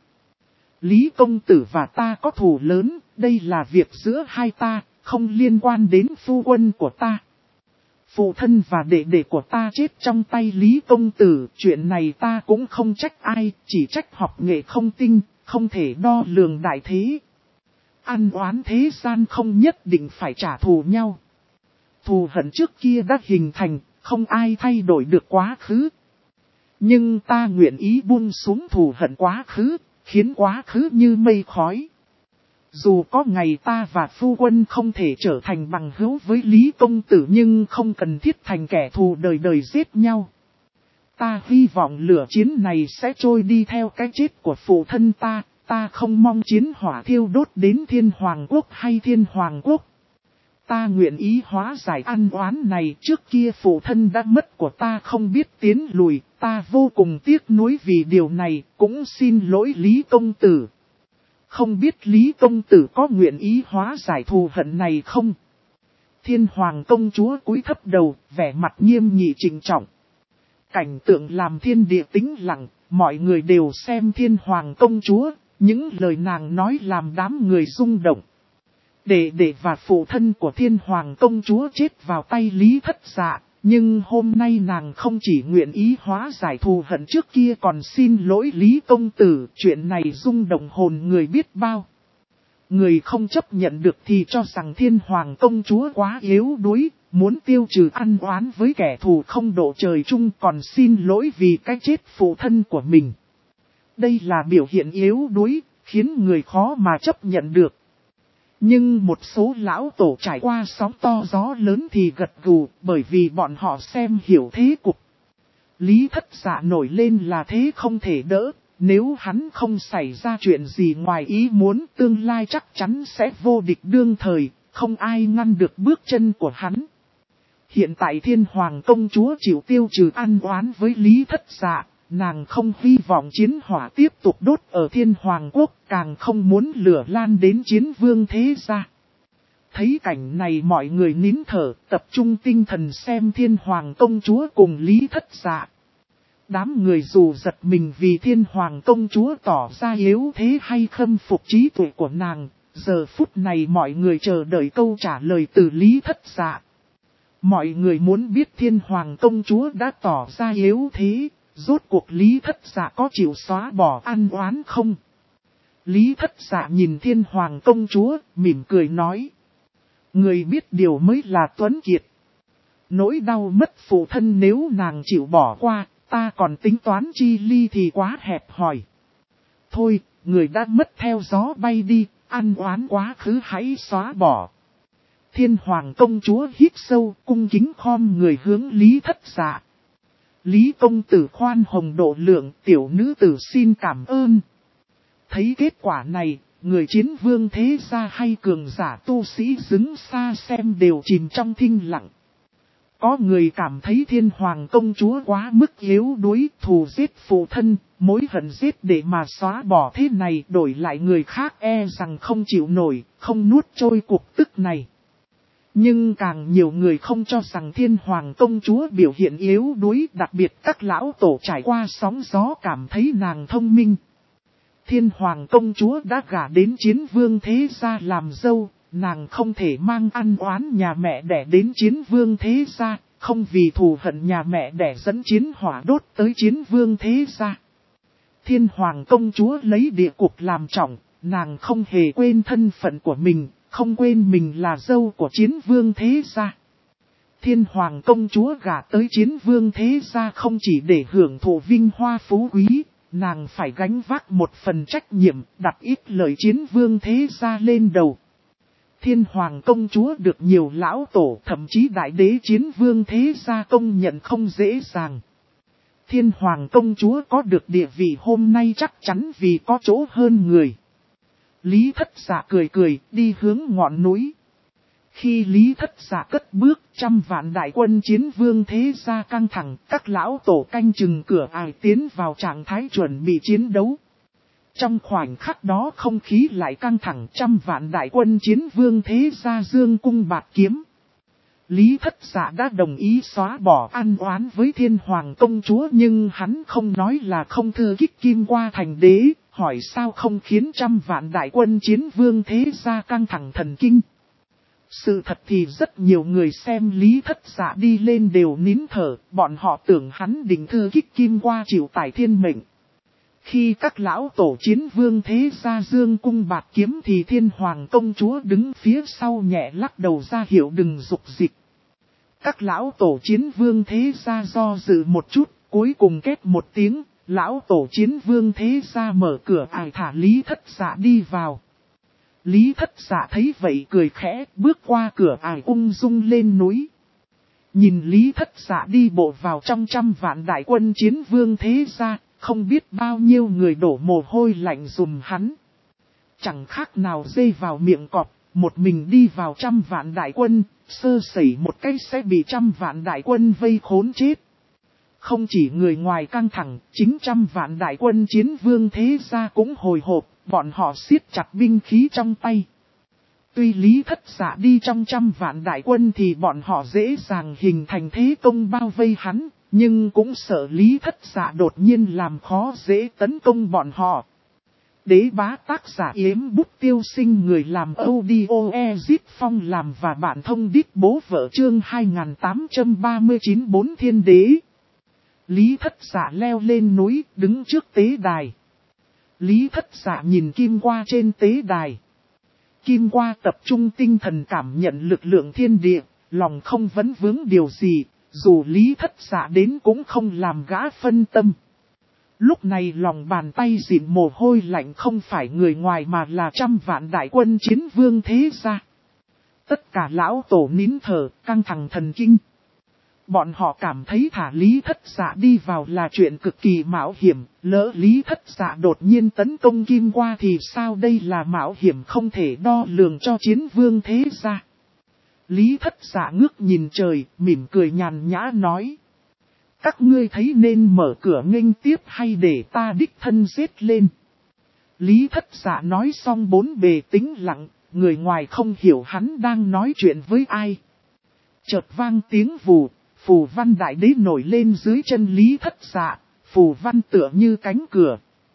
Lý công tử và ta có thù lớn, đây là việc giữa hai ta, không liên quan đến phu quân của ta. Phụ thân và đệ đệ của ta chết trong tay Lý công tử, chuyện này ta cũng không trách ai, chỉ trách học nghệ không tinh, không thể đo lường đại thế. Ăn oán thế gian không nhất định phải trả thù nhau. Thù hận trước kia đã hình thành, không ai thay đổi được quá khứ. Nhưng ta nguyện ý buông xuống thù hận quá khứ, khiến quá khứ như mây khói. Dù có ngày ta và phu quân không thể trở thành bằng hữu với Lý công tử nhưng không cần thiết thành kẻ thù đời đời giết nhau. Ta hy vọng lửa chiến này sẽ trôi đi theo cái chết của phụ thân ta. Ta không mong chiến hỏa thiêu đốt đến thiên hoàng quốc hay thiên hoàng quốc. Ta nguyện ý hóa giải ăn oán này, trước kia phụ thân đã mất của ta không biết tiến lùi, ta vô cùng tiếc nuối vì điều này, cũng xin lỗi Lý công tử. Không biết Lý công tử có nguyện ý hóa giải thù hận này không? Thiên hoàng công chúa cúi thấp đầu, vẻ mặt nghiêm nghị trịnh trọng. Cảnh tượng làm thiên địa tĩnh lặng, mọi người đều xem thiên hoàng công chúa. Những lời nàng nói làm đám người rung động. Đệ đệ và phụ thân của thiên hoàng công chúa chết vào tay Lý Thất Dạ, nhưng hôm nay nàng không chỉ nguyện ý hóa giải thù hận trước kia còn xin lỗi Lý công tử, chuyện này rung động hồn người biết bao. Người không chấp nhận được thì cho rằng thiên hoàng công chúa quá yếu đuối, muốn tiêu trừ ăn oán với kẻ thù không độ trời chung còn xin lỗi vì cái chết phụ thân của mình. Đây là biểu hiện yếu đuối, khiến người khó mà chấp nhận được. Nhưng một số lão tổ trải qua sóng to gió lớn thì gật gù, bởi vì bọn họ xem hiểu thế cục. Lý Thất Dạ nổi lên là thế không thể đỡ, nếu hắn không xảy ra chuyện gì ngoài ý muốn tương lai chắc chắn sẽ vô địch đương thời, không ai ngăn được bước chân của hắn. Hiện tại thiên hoàng công chúa chịu tiêu trừ ăn oán với Lý Thất Dạ. Nàng không hy vọng chiến hỏa tiếp tục đốt ở thiên hoàng quốc, càng không muốn lửa lan đến chiến vương thế gia. Thấy cảnh này mọi người nín thở, tập trung tinh thần xem thiên hoàng công chúa cùng Lý Thất Dạ. Đám người dù giật mình vì thiên hoàng công chúa tỏ ra yếu thế hay khâm phục trí tuệ của nàng, giờ phút này mọi người chờ đợi câu trả lời từ Lý Thất Dạ. Mọi người muốn biết thiên hoàng công chúa đã tỏ ra yếu thế. Rốt cuộc Lý Thất Dạ có chịu xóa bỏ ăn oán không? Lý Thất Dạ nhìn Thiên Hoàng công chúa, mỉm cười nói. Người biết điều mới là tuấn kiệt. Nỗi đau mất phụ thân nếu nàng chịu bỏ qua, ta còn tính toán chi ly thì quá hẹp hòi. Thôi, người đã mất theo gió bay đi, ăn oán quá khứ hãy xóa bỏ. Thiên Hoàng công chúa hít sâu, cung kính khom người hướng Lý Thất Dạ. Lý công tử khoan hồng độ lượng, tiểu nữ tử xin cảm ơn. Thấy kết quả này, người chiến vương thế gia hay cường giả tu sĩ đứng xa xem đều chìm trong thinh lặng. Có người cảm thấy Thiên Hoàng công chúa quá mức yếu đuối, thù giết phụ thân, mối hận giết để mà xóa bỏ thế này, đổi lại người khác e rằng không chịu nổi, không nuốt trôi cuộc tức này. Nhưng càng nhiều người không cho rằng Thiên Hoàng công chúa biểu hiện yếu đuối, đặc biệt các lão tổ trải qua sóng gió cảm thấy nàng thông minh. Thiên Hoàng công chúa đã gả đến chiến vương thế gia làm dâu, nàng không thể mang ăn oán nhà mẹ đẻ đến chiến vương thế gia, không vì thù hận nhà mẹ đẻ dẫn chiến hỏa đốt tới chiến vương thế gia. Thiên Hoàng công chúa lấy địa cục làm trọng, nàng không hề quên thân phận của mình, không quên mình là dâu của chiến vương thế gia. Thiên Hoàng công chúa gả tới chiến vương thế gia không chỉ để hưởng thụ vinh hoa phú quý, nàng phải gánh vác một phần trách nhiệm, đặt ít lời chiến vương thế gia lên đầu. Thiên Hoàng công chúa được nhiều lão tổ, thậm chí đại đế chiến vương thế gia công nhận không dễ dàng. Thiên Hoàng công chúa có được địa vị hôm nay chắc chắn vì có chỗ hơn người. Lý Thất Dạ cười cười, đi hướng ngọn núi. Khi Lý Thất Dạ cất bước, 100 vạn đại quân chiến vương thế gia căng thẳng, các lão tổ canh chừng cửa ải tiến vào trạng thái chuẩn bị chiến đấu. Trong khoảnh khắc đó không khí lại căng thẳng, 100 vạn đại quân chiến vương thế gia dương cung bạt kiếm. Lý Thất Dạ đã đồng ý xóa bỏ ăn oán với Thiên Hoàng công chúa, nhưng hắn không nói là không thư kích Kim Qua thành đế, hỏi sao không khiến 100 vạn đại quân chiến vương thế gia căng thẳng thần kinh. Sự thật thì rất nhiều người xem Lý Thất Dạ đi lên đều nín thở, bọn họ tưởng hắn định thư kích Kim Qua chịu tải thiên mệnh. Khi các lão tổ chiến vương thế gia dương cung bạt kiếm thì Thiên Hoàng công chúa đứng phía sau nhẹ lắc đầu ra hiệu đừng dục dịch. Các lão tổ chiến vương thế gia do dự một chút, cuối cùng kết một tiếng, lão tổ chiến vương thế gia mở cửa ải thả Lý Thất Dạ đi vào. Lý Thất Dạ thấy vậy cười khẽ, bước qua cửa ải ung dung lên núi. Nhìn Lý Thất Dạ đi bộ vào trong 100 vạn đại quân chiến vương thế gia, không biết bao nhiêu người đổ mồ hôi lạnh dùm hắn. Chẳng khác nào dê vào miệng cọp, một mình đi vào 100 vạn đại quân, sơ sẩy một cái sẽ bị 100 vạn đại quân vây khốn chết. Không chỉ người ngoài căng thẳng, chính 100 vạn đại quân chiến vương thế gia cũng hồi hộp, bọn họ siết chặt binh khí trong tay. Tuy Lý Thất Dạ đi trong 100 vạn đại quân thì bọn họ dễ dàng hình thành thế công bao vây hắn, nhưng cũng sợ Lý Thất Dạ đột nhiên làm khó dễ tấn công bọn họ. Đế bá tác giả Yếm Bút Tiêu Sinh, người làm audio Ezit Phong làm và bản thông đít bố vợ chương 2839 4 thiên đế. Lý Thất Dạ leo lên núi, đứng trước tế đài. Lý Thất Dạ nhìn Kim Qua trên tế đài. Kim Qua tập trung tinh thần cảm nhận lực lượng thiên địa, lòng không vấn vướng điều gì, dù Lý Thất Dạ đến cũng không làm gã phân tâm. Lúc này lòng bàn tay dịn mồ hôi lạnh không phải người ngoài mà là 100 vạn đại quân chiến vương thế gia. Tất cả lão tổ nín thở, căng thẳng thần kinh. Bọn họ cảm thấy thả Lý Thất Dạ đi vào là chuyện cực kỳ mạo hiểm, lỡ Lý Thất Dạ đột nhiên tấn công Kim Qua thì sao, đây là mạo hiểm không thể đo lường cho chiến vương thế gia. Lý Thất Dạ ngước nhìn trời, mỉm cười nhàn nhã nói. Các ngươi thấy nên mở cửa nghênh tiếp hay để ta đích thân giết lên. Lý Thất Dạ nói xong bốn bề tĩnh lặng, người ngoài không hiểu hắn đang nói chuyện với ai. Chợt vang tiếng vù, phù văn đại đế nổi lên dưới chân Lý Thất Dạ, phù văn tựa như cánh cửa.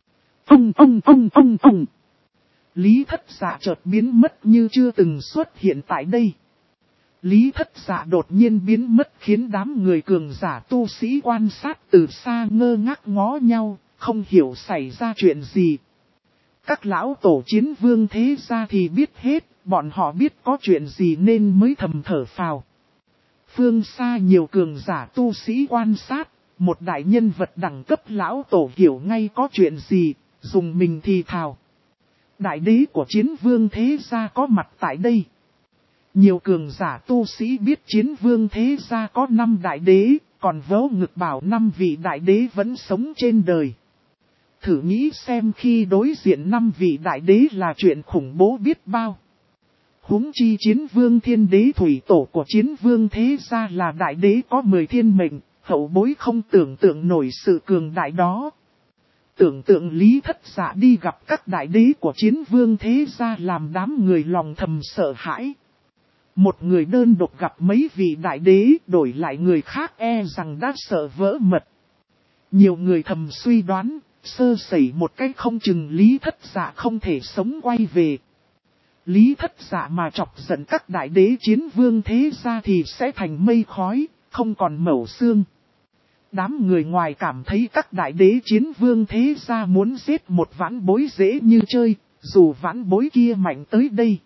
Ông. Lý Thất Dạ chợt biến mất như chưa từng xuất hiện tại đây. Lý Thất Dạ đột nhiên biến mất khiến đám người cường giả tu sĩ quan sát từ xa ngơ ngác ngó nhau, không hiểu xảy ra chuyện gì. Các lão tổ chiến vương thế gia thì biết hết, bọn họ biết có chuyện gì nên mới thầm thở phào. Phương xa nhiều cường giả tu sĩ quan sát, một đại nhân vật đẳng cấp lão tổ hiểu ngay có chuyện gì, dùng mình thì thào. Đại đế của chiến vương thế gia có mặt tại đây. Nhiều cường giả tu sĩ biết chiến vương thế gia có 5 đại đế, còn vớ ngực bảo 5 vị đại đế vẫn sống trên đời. Thử nghĩ xem khi đối diện 5 vị đại đế là chuyện khủng bố biết bao. Huống chi chiến vương thiên đế thủy tổ của chiến vương thế gia là đại đế có 10 thiên mệnh, hậu bối không tưởng tượng nổi sự cường đại đó. Tưởng tượng Lý Thất Dạ đi gặp các đại đế của chiến vương thế gia làm đám người lòng thầm sợ hãi. Một người đơn độc gặp mấy vị đại đế đổi lại người khác e rằng đã sợ vỡ mật. Nhiều người thầm suy đoán, sơ sẩy một cách không chừng Lý Thất Dạ không thể sống quay về. Lý Thất Dạ mà chọc giận các đại đế chiến vương thế gia thì sẽ thành mây khói, không còn mẩu xương. Đám người ngoài cảm thấy các đại đế chiến vương thế gia muốn giết một vãn bối dễ như chơi, dù vãn bối kia mạnh tới đây.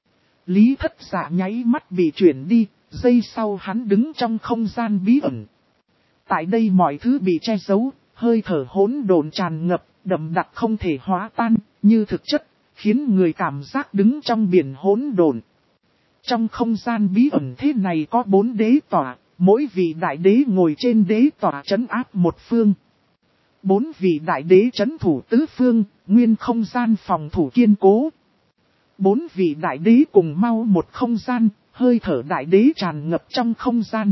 Lý Thất Dạ nháy mắt bị chuyển đi, giây sau hắn đứng trong không gian bí ẩn. Tại đây mọi thứ bị che giấu, hơi thở hỗn độn tràn ngập, đậm đặc không thể hóa tan, như thực chất, khiến người cảm giác đứng trong biển hỗn độn. Trong không gian bí ẩn thế này có 4 đế tọa, mỗi vị đại đế ngồi trên đế tọa trấn áp một phương. 4 vị đại đế trấn thủ tứ phương, nguyên không gian phòng thủ kiên cố. 4 vị đại đế cùng mau một không gian, hơi thở đại đế tràn ngập trong không gian.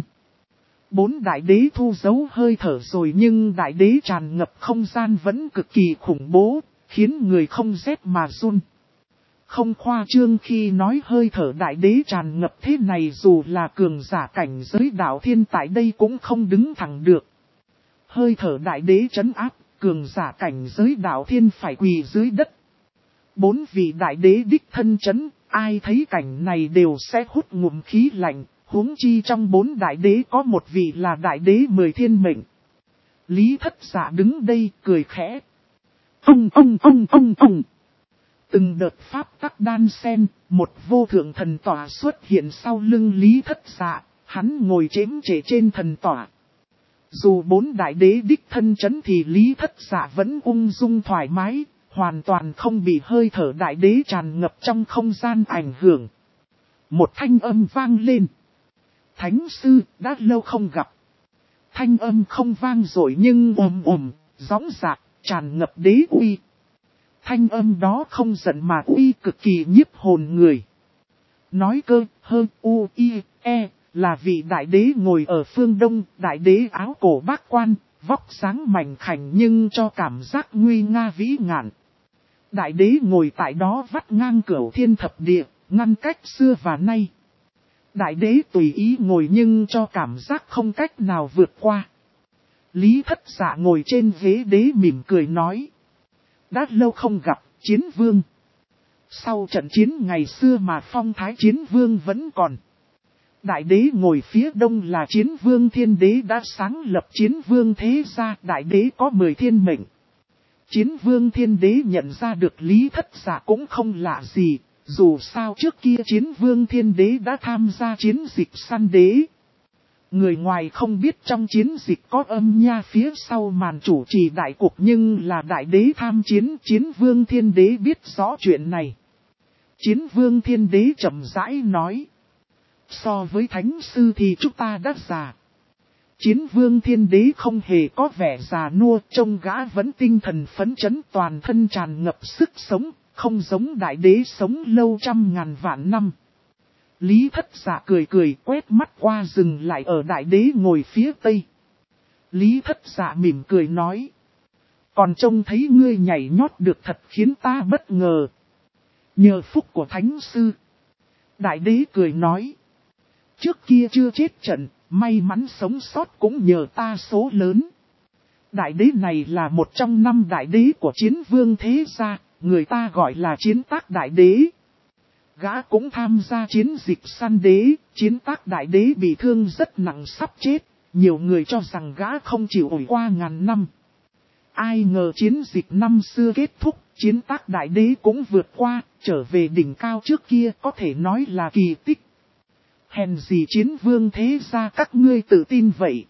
4 đại đế thu giấu hơi thở rồi nhưng đại đế tràn ngập không gian vẫn cực kỳ khủng bố, khiến người không rét mà run. Không khoa trương khi nói hơi thở đại đế tràn ngập thế này dù là cường giả cảnh giới đạo thiên tại đây cũng không đứng thẳng được. Hơi thở đại đế trấn áp, cường giả cảnh giới đạo thiên phải quỳ dưới đất. 4 vị đại đế đích thân trấn, ai thấy cảnh này đều sẽ hút ngụm khí lạnh, huống chi trong 4 đại đế có một vị là đại đế 10 thiên mệnh. Lý Thất Dạ đứng đây cười khẽ. Ông. Từng đợt pháp tắc đan sen, một vô thượng thần tỏa xuất hiện sau lưng Lý Thất Dạ, hắn ngồi chễm trễ trên thần tỏa. Dù 4 đại đế đích thân trấn thì Lý Thất Dạ vẫn ung dung thoải mái, hoàn toàn không bị hơi thở đại đế tràn ngập trong không gian ảnh hưởng. Một thanh âm vang lên. Thánh sư, đã lâu không gặp. Thanh âm không vang rồi nhưng gióng dạc, tràn ngập đế uy. Thanh âm đó không giận mà uy cực kỳ nhiếp hồn người. Nói cơ, là vị đại đế ngồi ở phương đông, đại đế áo cổ bác quan, vóc sáng mảnh khảnh nhưng cho cảm giác nguy nga vĩ ngạn. Đại đế ngồi tại đó vắt ngang cửu thiên thập địa, ngăn cách xưa và nay. Đại đế tùy ý ngồi nhưng cho cảm giác không cách nào vượt qua. Lý Thất Dạ ngồi trên ghế đế mỉm cười nói. Đã lâu không gặp, chiến vương. Sau trận chiến ngày xưa mà phong thái chiến vương vẫn còn. Đại đế ngồi phía đông là chiến vương thiên đế đã sáng lập chiến vương thế gia, đại đế có 10 thiên mệnh. Chiến vương thiên đế nhận ra được Lý Thất Dạ cũng không lạ gì, dù sao trước kia chiến vương thiên đế đã tham gia chiến dịch săn đế. Người ngoài không biết trong chiến dịch có âm nha phía sau màn chủ trì đại cục nhưng là đại đế tham chiến, chiến vương thiên đế biết rõ chuyện này. Chiến vương thiên đế chậm rãi nói. So với thánh sư thì chúng ta đã già. Chiến vương thiên đế không hề có vẻ già nua, trông gã vẫn tinh thần phấn chấn toàn thân tràn ngập sức sống, không giống đại đế sống lâu trăm ngàn vạn năm. Lý Thất Dạ cười cười quét mắt qua dừng lại ở đại đế ngồi phía tây. Lý Thất Dạ mỉm cười nói. Còn trông thấy ngươi nhảy nhót được thật khiến ta bất ngờ. Nhờ phúc của thánh sư. Đại đế cười nói. Trước kia chưa chết trận, may mắn sống sót cũng nhờ ta số lớn. Đại đế này là một trong 5 đại đế của chiến vương thế gia, người ta gọi là chiến tác đại đế. Gã cũng tham gia chiến dịch săn đế, chiến tác đại đế bị thương rất nặng sắp chết, nhiều người cho rằng gã không chịu ổi qua ngàn năm. Ai ngờ chiến dịch năm xưa kết thúc, Chiến tác đại đế cũng vượt qua, trở về đỉnh cao trước kia có thể nói là kỳ tích. Hèn gì chiến vương thế ra các ngươi tự tin vậy.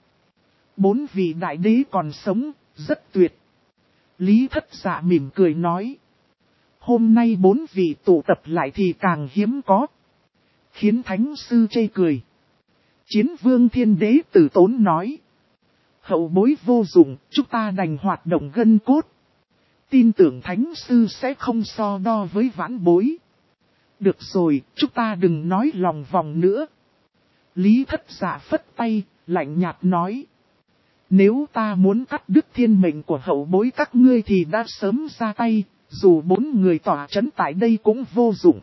4 vị đại đế còn sống, rất tuyệt. Lý Thất Dạ mỉm cười nói. Hôm nay 4 vị tụ tập lại thì càng hiếm có. Khiến thánh sư chê cười. Chiến vương thiên đế tử tốn nói. Hậu bối vô dụng, chúng ta đành hoạt động gân cốt. Tin tưởng thánh sư sẽ không so đo với vãn bối. Được rồi, chúng ta đừng nói lòng vòng nữa. Lý Thất Dạ phất tay, lạnh nhạt nói. Nếu ta muốn cắt đứt thiên mệnh của hậu bối các ngươi thì đã sớm ra tay, dù 4 người tỏa chấn tại đây cũng vô dụng.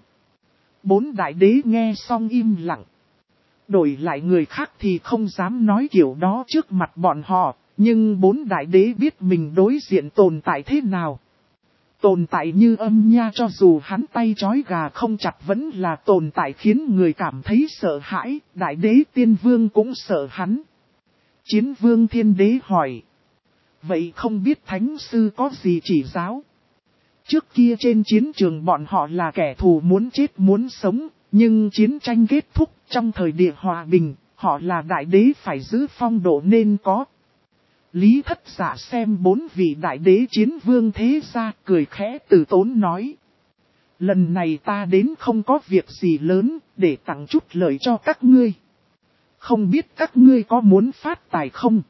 4 đại đế nghe xong im lặng. Đổi lại người khác thì không dám nói kiểu đó trước mặt bọn họ, nhưng 4 đại đế biết mình đối diện tồn tại thế nào. Tồn tại như Âm Nha cho dù hắn tay trói gà không chặt vẫn là tồn tại khiến người cảm thấy sợ hãi, đại đế tiên vương cũng sợ hắn. Chiến vương thiên đế hỏi. Vậy không biết thánh sư có gì chỉ giáo? Trước kia trên chiến trường bọn họ là kẻ thù muốn chết muốn sống, nhưng chiến tranh kết thúc trong thời địa hòa bình, họ là đại đế phải giữ phong độ nên có. Lý Thất Dạ xem 4 vị đại đế chiến vương thế ra cười khẽ từ tốn nói. Lần này ta đến không có việc gì lớn để tặng chút lời cho các ngươi. Không biết các ngươi có muốn phát tài không?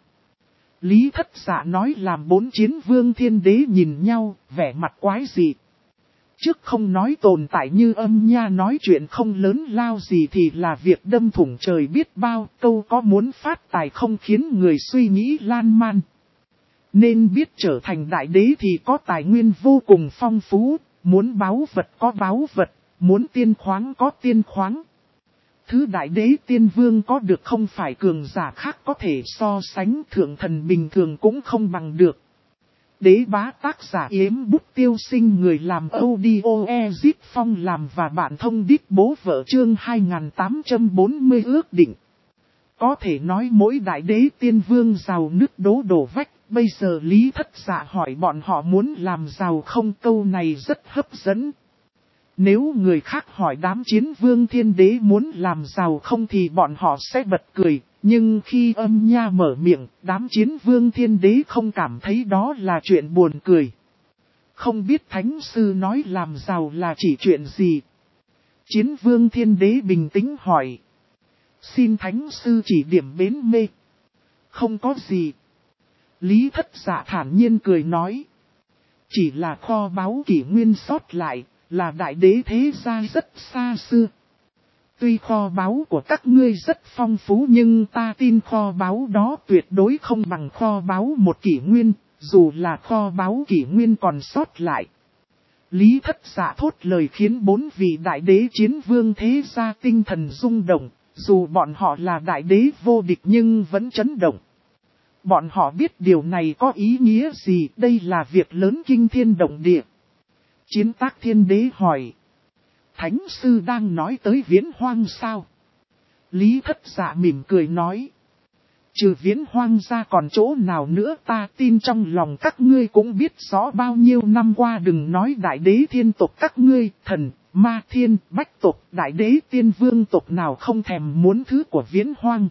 Lý Thất Dạ nói làm 4 chiến vương thiên đế nhìn nhau, vẻ mặt quái dị. Trước không nói tồn tại như Âm Nha nói chuyện không lớn lao gì thì là việc đâm thủng trời biết bao, câu có muốn phát tài không khiến người suy nghĩ lan man. Nên biết trở thành đại đế thì có tài nguyên vô cùng phong phú, muốn báu vật có báu vật, muốn tiên khoáng có tiên khoáng. Thứ đại đế tiên vương có được không phải cường giả khác có thể so sánh, thượng thần bình thường cũng không bằng được. Đế bá tác giả Yếm Bút Tiêu Sinh, người làm audio Ezip Phong làm và bạn thông đít bố vợ chương 2840 ước định. Có thể nói mỗi đại đế tiên vương giàu nứt đố đổ vách, bây giờ Lý Thất Dạ hỏi bọn họ muốn làm giàu không, câu này rất hấp dẫn. Nếu người khác hỏi đám chiến vương thiên đế muốn làm giàu không thì bọn họ sẽ bật cười, nhưng khi Âm Nha mở miệng, đám chiến vương thiên đế không cảm thấy đó là chuyện buồn cười. Không biết thánh sư nói làm giàu là chỉ chuyện gì? Chiến vương thiên đế bình tĩnh hỏi. Xin thánh sư chỉ điểm bến mê. Không có gì. Lý Thất Dạ thản nhiên cười nói. Chỉ là kho báu kỷ nguyên sót lại, là đại đế thế gia rất xa xưa. Tuy kho báu của các ngươi rất phong phú nhưng ta tin kho báu đó tuyệt đối không bằng kho báu một kỷ nguyên, dù là kho báu kỷ nguyên còn sót lại. Lý Thất Dạ thốt lời khiến 4 vị đại đế chiến vương thế gia tinh thần rung động, dù bọn họ là đại đế vô địch nhưng vẫn chấn động. Bọn họ biết điều này có ý nghĩa gì, đây là việc lớn kinh thiên động địa. Chiến tác thiên đế hỏi. Thánh sư đang nói tới Viễn Hoang sao? Lý Thất Dạ mỉm cười nói. Trừ Viễn Hoang ra còn chỗ nào nữa, ta tin trong lòng các ngươi cũng biết rõ bao nhiêu năm qua đừng nói đại đế thiên tộc các ngươi, thần, ma thiên, bách tộc, đại đế tiên vương tộc nào không thèm muốn thứ của Viễn Hoang.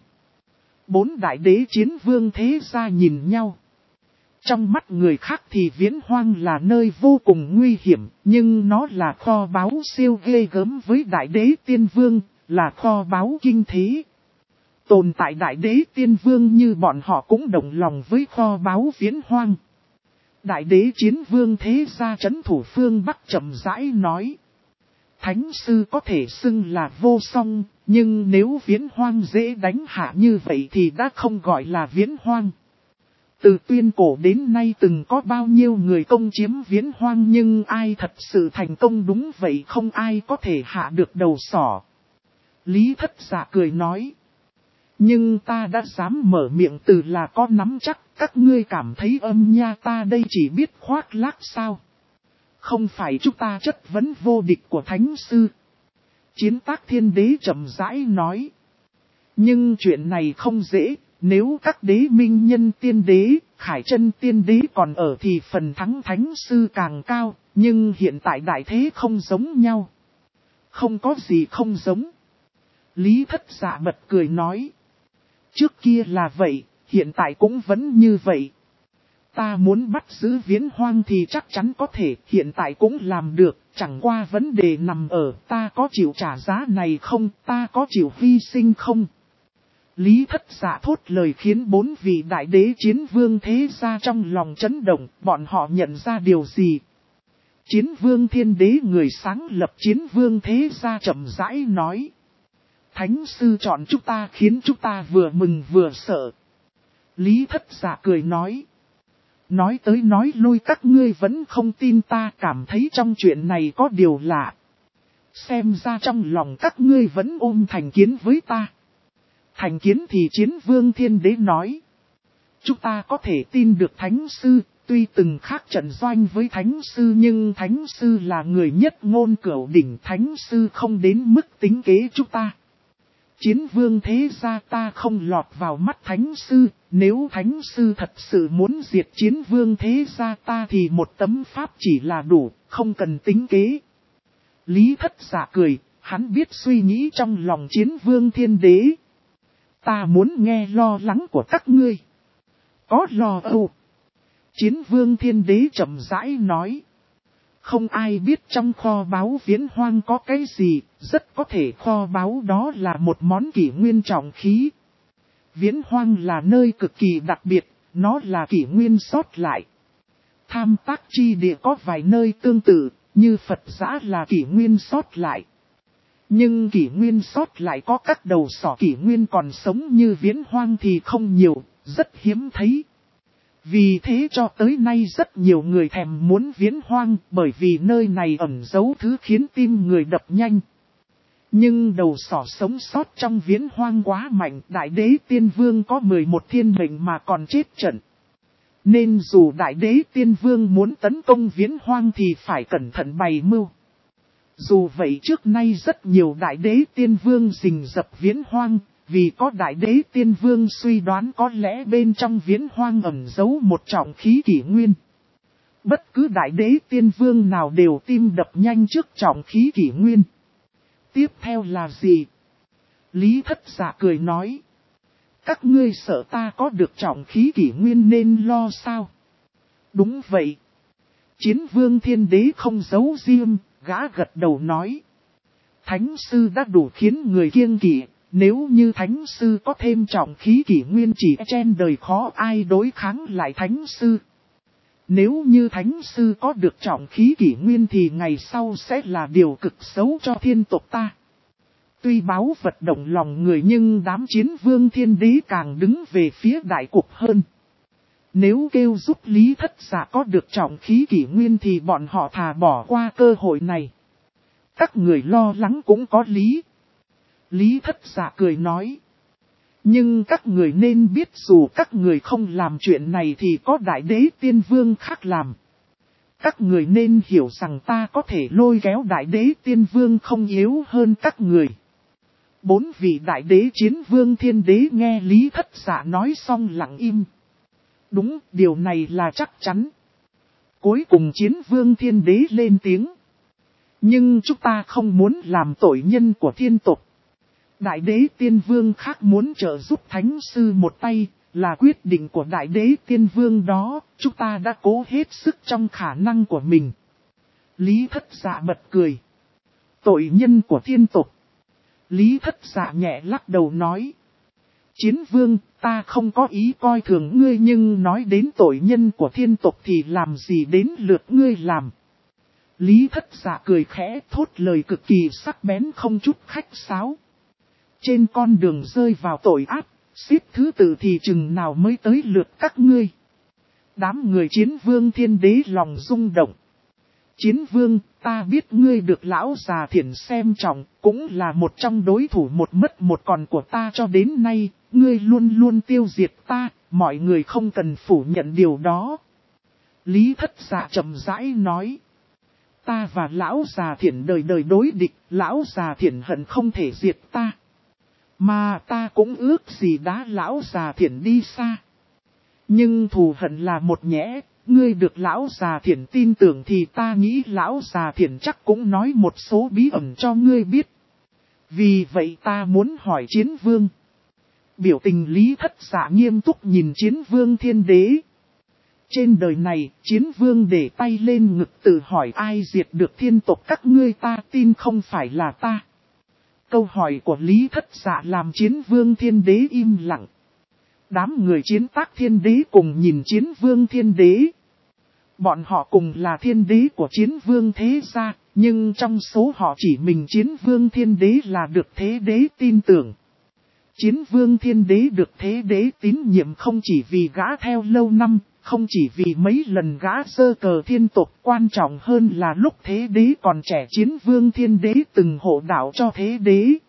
4 đại đế chiến vương thế ra nhìn nhau. Trong mắt người khác thì Viễn Hoang là nơi vô cùng nguy hiểm, nhưng nó là kho báu siêu ghê gớm với đại đế tiên vương, là kho báu kinh thế. Tồn tại đại đế tiên vương như bọn họ cũng đồng lòng với kho báu Viễn Hoang. Đại đế chiến vương thế gia trấn thủ phương Bắc chậm rãi nói. Thánh sư có thể xưng là vô song, nhưng nếu Viễn Hoang dễ đánh hạ như vậy thì đã không gọi là Viễn Hoang. Từ tuyên cổ đến nay từng có bao nhiêu người công chiếm Viễn Hoang nhưng ai thật sự thành công đúng vậy không ai có thể hạ được đầu sỏ. Lý Thất Dạ cười nói. Nhưng ta đã dám mở miệng từ là có nắm chắc, các ngươi cảm thấy Âm Nha ta đây chỉ biết khoác lác sao? Không phải chúng ta chất vấn vô địch của thánh sư. Chiến tác thiên đế chậm rãi nói. Nhưng chuyện này không dễ, nếu các đế minh nhân tiên đế, Khải Chân tiên đế còn ở thì phần thắng thánh sư càng cao, nhưng hiện tại đại thế không giống nhau. Không có gì không giống. Lý Thất Dạ bật cười nói. Trước kia là vậy, hiện tại cũng vẫn như vậy. Ta muốn bắt giữ Viễn Hoang thì chắc chắn có thể, hiện tại cũng làm được, chẳng qua vấn đề nằm ở ta có chịu trả giá này không, ta có chịu hy sinh không. Lý Thất Dạ thốt lời khiến 4 vị đại đế chiến vương thế gia trong lòng chấn động, bọn họ nhận ra điều gì. Chiến vương thiên đế người sáng lập chiến vương thế gia chậm rãi nói. Thánh sư chọn chúng ta khiến chúng ta vừa mừng vừa sợ. Lý Thất Dạ cười nói. Nói tới nói lui các ngươi vẫn không tin ta, cảm thấy trong chuyện này có điều lạ. Xem ra trong lòng các ngươi vẫn ôm thành kiến với ta. Thành kiến thì chiến vương thiên đế nói. Chúng ta có thể tin được thánh sư, tuy từng khác trận doanh với thánh sư nhưng thánh sư là người nhất ngôn cửu đỉnh, thánh sư không đến mức tính kế chúng ta. Chiến vương thế gia ta không lọt vào mắt thánh sư, nếu thánh sư thật sự muốn diệt chiến vương thế gia ta thì một tấm pháp chỉ là đủ, không cần tính kế. Lý Thất Dạ cười, hắn biết suy nghĩ trong lòng chiến vương thiên đế. Ta muốn nghe lo lắng của các ngươi. Có lo âu. Chiến vương thiên đế chậm rãi nói. Không ai biết trong kho báu Viễn Hoang có cái gì, rất có thể kho báu đó là một món kỷ nguyên trọng khí. Viễn Hoang là nơi cực kỳ đặc biệt, nó là kỷ nguyên sót lại. Tham Tác chi địa có vài nơi tương tự, như Phật Giã là kỷ nguyên sót lại. Nhưng kỷ nguyên sót lại có các đầu sỏ kỷ nguyên còn sống như Viễn Hoang thì không nhiều, rất hiếm thấy. Vì thế cho tới nay rất nhiều người thèm muốn Viễn Hoang, bởi vì nơi này ẩn giấu thứ khiến tim người đập nhanh. Nhưng đầu sỏ sống sót trong Viễn Hoang quá mạnh, Đại Đế Tiên Vương có 11 thiên mệnh mà còn chết trận. Nên dù Đại Đế Tiên Vương muốn tấn công Viễn Hoang thì phải cẩn thận bày mưu. Dù vậy trước nay rất nhiều Đại Đế Tiên Vương rình rập Viễn Hoang, vì có Đại Đế Tiên Vương suy đoán có lẽ bên trong Viễn Hoang ẩn giấu một trọng khí kỷ nguyên. Bất cứ Đại Đế Tiên Vương nào đều tim đập nhanh trước trọng khí kỷ nguyên. Tiếp theo là gì? Lý Thất Dạ cười nói. Các ngươi sợ ta có được trọng khí kỷ nguyên nên lo sao? Đúng vậy. Chiến vương thiên đế không giấu riêng, gã gật đầu nói. Thánh sư đã đủ khiến người kiêng kỵ, nếu như thánh sư có thêm trọng khí kỷ nguyên chỉ trên đời khó ai đối kháng lại thánh sư. Nếu như thánh sư có được trọng khí kỷ nguyên thì ngày sau sẽ là điều cực xấu cho thiên tộc ta. Tuy báo vật động lòng người nhưng đám chiến vương thiên đế càng đứng về phía đại cục hơn. Nếu kêu giúp Lý Thất Dạ có được trọng khí kỷ nguyên thì bọn họ thà bỏ qua cơ hội này. Các người lo lắng cũng có lý. Lý Thất Dạ cười nói. Nhưng các người nên biết dù các người không làm chuyện này thì có Đại Đế Tiên Vương khác làm. Các người nên hiểu rằng ta có thể lôi kéo Đại Đế Tiên Vương không yếu hơn các người. 4 vị Đại Đế Chiến Vương Thiên Đế nghe Lý Thất Dạ nói xong lặng im. Đúng, điều này là chắc chắn. Cuối cùng Chiến Vương Thiên Đế lên tiếng. Nhưng chúng ta không muốn làm tội nhân của thiên tộc. Đại Đế Tiên Vương khác muốn trợ giúp Thánh Sư một tay, là quyết định của Đại Đế Tiên Vương đó, chúng ta đã cố hết sức trong khả năng của mình. Lý Thất Dạ bật cười. Tội nhân của thiên tộc. Lý Thất Dạ nhẹ lắc đầu nói. Chiến Vương, ta không có ý coi thường ngươi nhưng nói đến tội nhân của thiên tộc thì làm gì đến lượt ngươi làm. Lý Thất Dạ cười khẽ thốt lời cực kỳ sắc bén không chút khách sáo. Trên con đường rơi vào tội ác, xếp thứ tự thì chừng nào mới tới lượt các ngươi. Đám người Chiến Vương Thiên Đế lòng rung động. Chiến Vương, ta biết ngươi được lão già Thiển xem trọng, cũng là một trong đối thủ một mất một còn của ta cho đến nay, ngươi luôn luôn tiêu diệt ta, mọi người không cần phủ nhận điều đó. Lý Thất Dạ chậm rãi nói. Ta và lão già Thiển đời đời đối địch, lão già Thiển hận không thể diệt ta. Mà ta cũng ước gì đá lão già thiển đi xa. Nhưng thù hận là một nhẽ, ngươi được lão già thiển tin tưởng thì ta nghĩ lão già thiển chắc cũng nói một số bí ẩn cho ngươi biết. Vì vậy ta muốn hỏi Chiến Vương. Biểu tình Lý Thất Dạ nghiêm túc nhìn Chiến Vương Thiên Đế. Trên đời này, Chiến Vương để tay lên ngực tự hỏi ai diệt được thiên tộc các ngươi, ta tin không phải là ta. Câu hỏi của Lý Thất Dạ làm Chiến Vương Thiên Đế im lặng. Đám người Chiến Tác Thiên Đế cùng nhìn Chiến Vương Thiên Đế. Bọn họ cùng là thiên đế của Chiến Vương thế gia, nhưng trong số họ chỉ mình Chiến Vương Thiên Đế là được thế đế tin tưởng. Chiến Vương Thiên Đế được thế đế tín nhiệm không chỉ vì gã theo lâu năm, không chỉ vì mấy lần gã giơ cờ thiên tộc, quan trọng hơn là lúc thế đế còn trẻ Chiến Vương Thiên Đế từng hộ đạo cho thế đế.